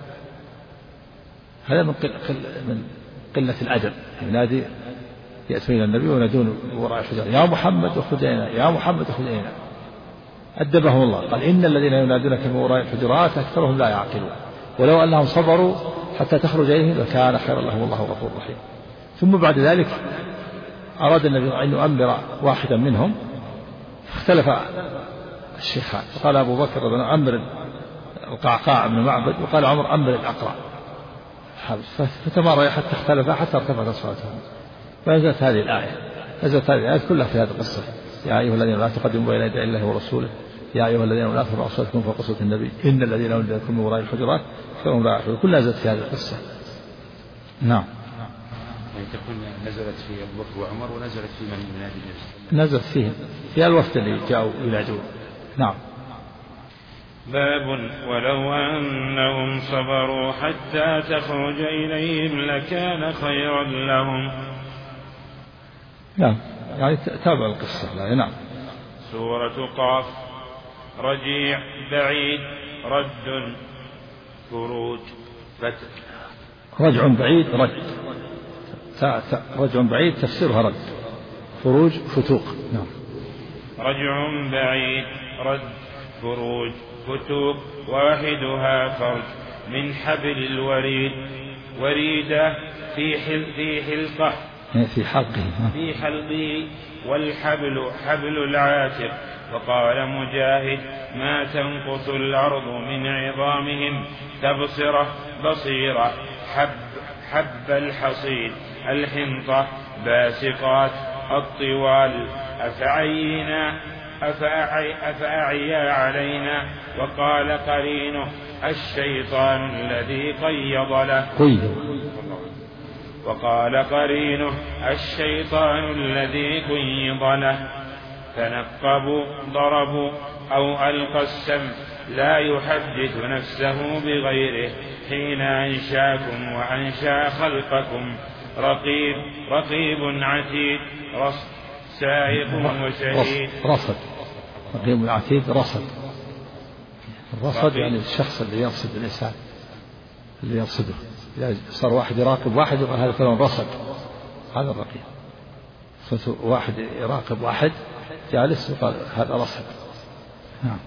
هذا من قلة الأدب، ينادي يأتون إلى النبي وينادون وراء الحجرات يا محمد اخرج إلينا يا محمد اخرج إلينا، أدبهم الله، قال إن الذين ينادونك من وراء الحجرات أكثرهم لا يعقلون، ولو أنهم صبروا حتى تخرج إليهم لكان خيرا لهم والله غفور رحيم. ثم بعد ذلك أراد النبي أن يؤمر واحدا منهم، فاختلف الشيخان، فقال أبو بكر أمر القعقاع بن معبد، وقال عمر أمر الأقرع، فتمارى حتى اختلفا حتى ارتفعت أصواتهم، فنزلت هذه الآية كلها في هذه القصة يا أيها الذين لا تقدموا بين يدي الله ورسوله يا أيها الذين لا ترفعوا أصواتكم فوق صوت النبي إن الذين ينادونكم من وراء الحجرات أكثرهم لا يعقلون، كلها نزلت في هذه القصة. نعم. تكون نزلت في أبو بكر وعمر ونزلت في من ينادي النبي، نزلت فيهم في الوفد اللي جاءوا ينادون. نعم. باب ولو أنهم صبروا حتى تخرج إليهم لكان خيرا لهم. نعم، يعني تابع القصة. لا. نعم. سورة قاف. رجيع بعيد رد خروج فتح. رجع بعيد رد، رجع بعيد تفسيرها رد، خروج فتوق. نعم. رجع بعيد رد خروج فتوق، واحدها فرج من حبل الوريد، وريدة في حلقه في حلقه والحبل حبل العاتق. وقال مجاهد ما تنقص الأرض من عظامهم تبصرة بصيرة، حب الحصيد الحنطة باسقات الطوال، أفأعيا علينا. وقال قرينه الشيطان الذي قيض له. وقال قرينه الشيطان الذي قيض له. تنقبوا ضربوا أو ألقى السم، لا يحدث نفسه بغيره حين أنشاكم وأنشا خلقكم. رقيب عتيد سائق وشهيد. رصد. رقيب عتيد رصد. الرصد يعني الشخص اللي يرصد الإنسان، اللي يرصده، إذا صار واحد يراقب واحد يقول هذا فلان رصد، هذا الرقيب. واحد يراقب واحد جالس يقال هذا رصد. نعم.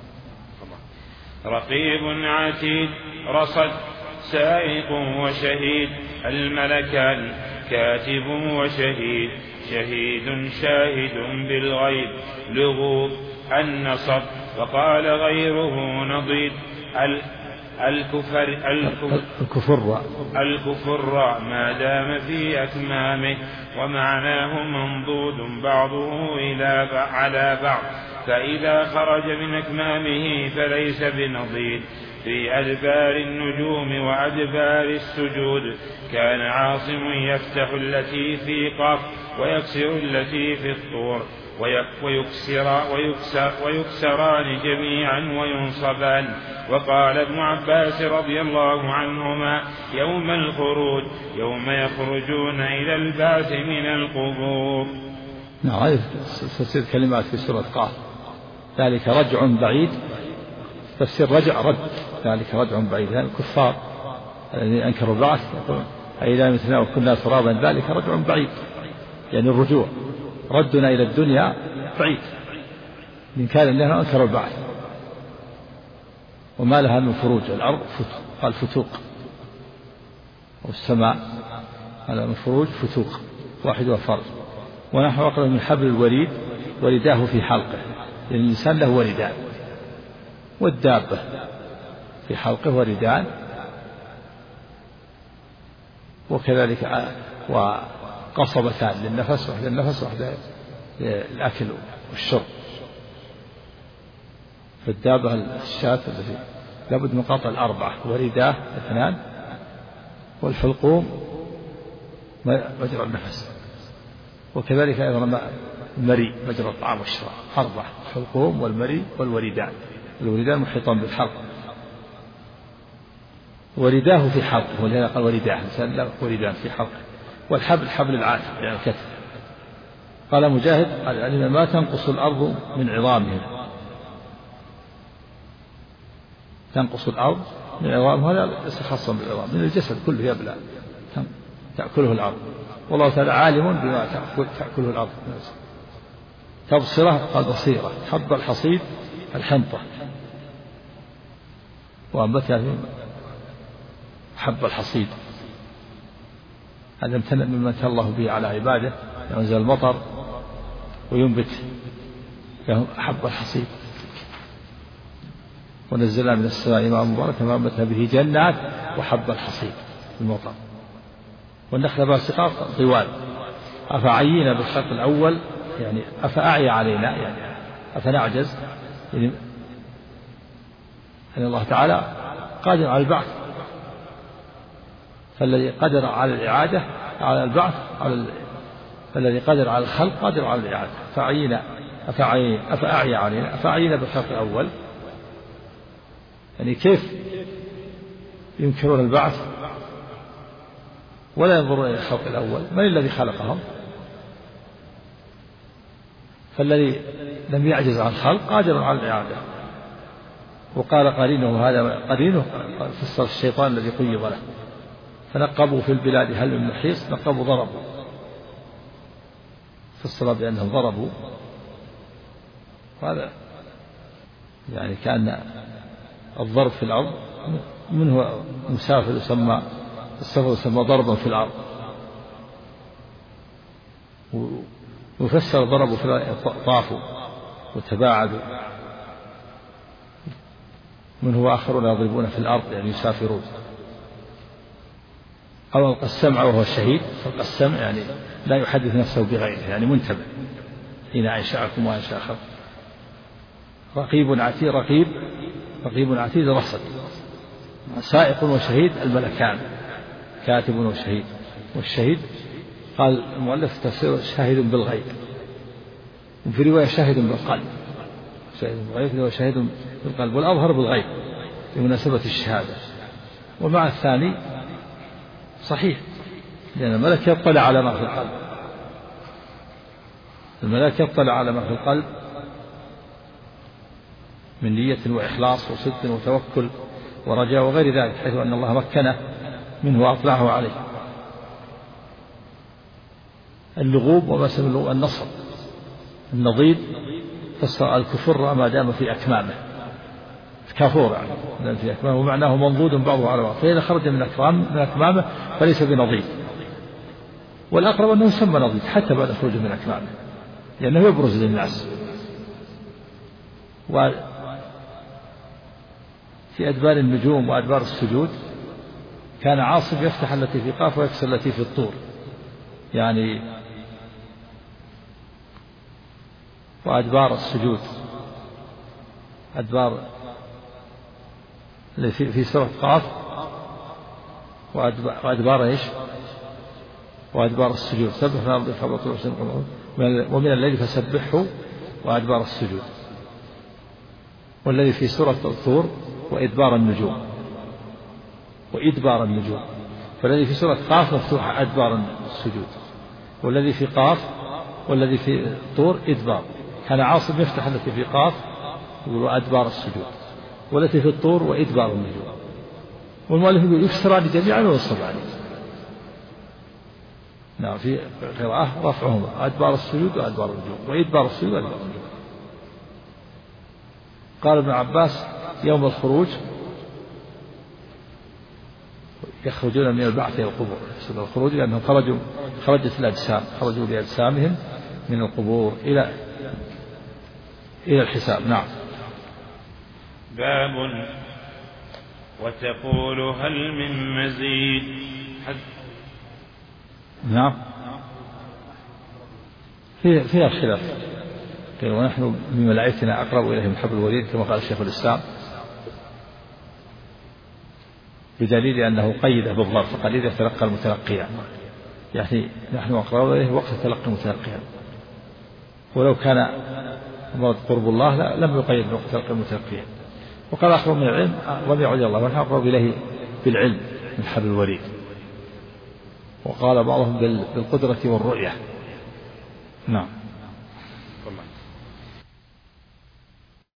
رقيب عتيد رصد سائق وشهيد، الملكان كاتب وشهيد، شهيد شاهد بالغيب لغوب النصب. وقال غيره نضيد الكفر ما دام في أكمامه، ومعناه منضود بعضه على بعض، فإذا خرج من أكمامه فليس بنضيد. في أدبار النجوم وأدبار السجود كان عاصم يفتح التي في قاف ويكسر التي في الطور، ويكسران جميعا وينصبان. وقال ابن عباس رضي الله عنهما يوم الخروج يوم يخرجون إلى البعث من القبور. نعم، تفسير كلمات في سورة قاف ذلك رجع بعيد، تفسير رجع رد، ذلك رجع بعيد. يعني الكفار الذين أنكروا البعث يقولون أئذا متنا وكنا ترابا ذلك رجع بعيد، يعني الرجوع، ردنا إلى الدنيا بعيد من كان أننا أنكروا البعث. وما لها من فروج، الأرض قال فتوق، والسماء على من فروج فتوق واحد وفرج. ونحن أقرب من حبل الوريد ورداه في حلقه، لأن الإنسان له وردان، والدابة في حلقه وردان، وكذلك وقصبتان للنفس، واحدة للنفس واحدة للأكل والشرب. فالدابة الشاة التي لابد من قطع الأربعة، ورداه اثنان، والحلقوم مجرى النفس، وكذلك أيضا المري مجرى الطعام والشراب، أربعة: الحلقوم والمري والوردان. الوردان محيطان بالحلق، ورداه في حلقه، ولهذا قال ورداه، الإنسان له وردان في حلقه. والحبل حبل العاتق يعني الكتف. قال مجاهد قال ما تنقص الأرض من عظامهم، تنقص الأرض من عظامهم، هذا ليس خاصا بالعظام، من الجسد كله يبلى تأكله الأرض، والله تعالى عالم بما تأكله الأرض. تبصرة قال بصيرة، حب الحصيد الحنطة، وأنبتها حب الحصيد. هذا مما امتن الله به على عباده، ينزل المطر وينبت لهم حب الحصيد. ونزلنا من السماء ماء مباركا فأنبتنا به جنات وحب الحصيد المطر. والنخل باسقات طوال. أفعينا بالخلق الأول، يعني أفأعي علينا، يعني أفنعجز، يعني أن الله تعالى قادر على البعث، فالذي قدر على الإعادة على البعث فالذي قدر على الخلق قادر على الإعادة. أفأعي علينا، أفعينا بالخلق الأول، يعني كيف ينكرون البعث ولا ينظرون إلى الخلق الأول؟ من الذي خلقهم؟ فالذي لم يعجز عن الخلق قادر على الإعادة. وقال قرينه، هذا قرينه فسر الشيطان الذي قيض له، فنقبوا في البلاد هل من محيص، نقبوا ضربوا، فسر بأنهم ضربوا. هذا يعني كان الضرب في الأرض منه مسافر يسمى السفر يسمى ضربا في الأرض، ويفسر ضربوا في طافوا وتباعدوا، منه آخرون يضربون في الأرض يعني يسافرون. أو ألقى السمع وهو شهيد، ألقى السمع يعني لا يحدث نفسه بغيره، يعني منتبه حين أنشأكم وأنشأ خلق. رقيب عتيد رصد. سائق وشهيد الملكان، كاتب وشهيد. والشهيد قال المؤلف تفسير شاهد بالغيب، وفي رواية شاهد بالقلب، شاهد بالغيب وشاهد بالقلب، والأظهر بالغيب بمناسبة الشهادة. ومع الثاني صحيح، لأن الملك يطلع على ما في القلب، الملك يطلع على ما في القلب من نية وإخلاص وصدق وتوكل ورجاء وغير ذلك، حيث أن الله مكنه منه وأطلعه عليه. اللغوب وما سمى النصر، النضيد فسر الكفر ما دام في أكمامه، كافور يعني في أكمامه، ومعناه منضود بعضه على بعض، فإذا خرج من أكمامه فليس بنضيد. والأقرب أنه يسمى نضيد حتى بعد خروجه من أكمامه، لأنه يبرز للناس. في أدبار النجوم وأدبار السجود كان عاصم يفتح التي في قاف ويكسر التي في الطور، يعني وأدبار السجود أدبار في سورة قاف وأدبار إيش؟ وأدبار السجود سبح من الأرض خبرة ومن الليل فسبحه وأدبار السجود. والذي في سورة الطور وإدبار النجوم وإدبار النجوم. فالذي في سورة قاف مفتوح أدبار السجود، والذي في قاف والذي في طور إدبار. كان عاصم يفتح التي في قاف وأدبار السجود، والتي في الطور وإدبار النجوم. والمؤلف يقول يكسران جميعا وينصبان. نعم في قراءة رفعهما أدبار السجود وأدبار النجوم وإدبار السجود وأدبار النجوم. قال ابن عباس يوم الخروج يخرجون من البعث إلى القبور، الخروج لأنهم خرجت الأجسام، خرجوا بأجسامهم من القبور إلى الحساب. نعم. باب وتقول هل من مزيد. نعم فيها خلاف، ونحن من ملائكتنا أقرب إليه من حبل الوريد كما قال الشيخ الإسلام، بدليل أنه قيده بالظرف فقال إذا تلقى المتلقيان، يعني نحن أقرب إليه وقت تلقى المتلقيان. ولو كان قرب الله لم يقيد وقت تلقى المتلقيان. وقال أقرب من العلم ربيع إلى الله ونحن أقرب إليه بالعلم من حبل الوريد. وقال بعضهم بالقدرة والرؤية. نعم.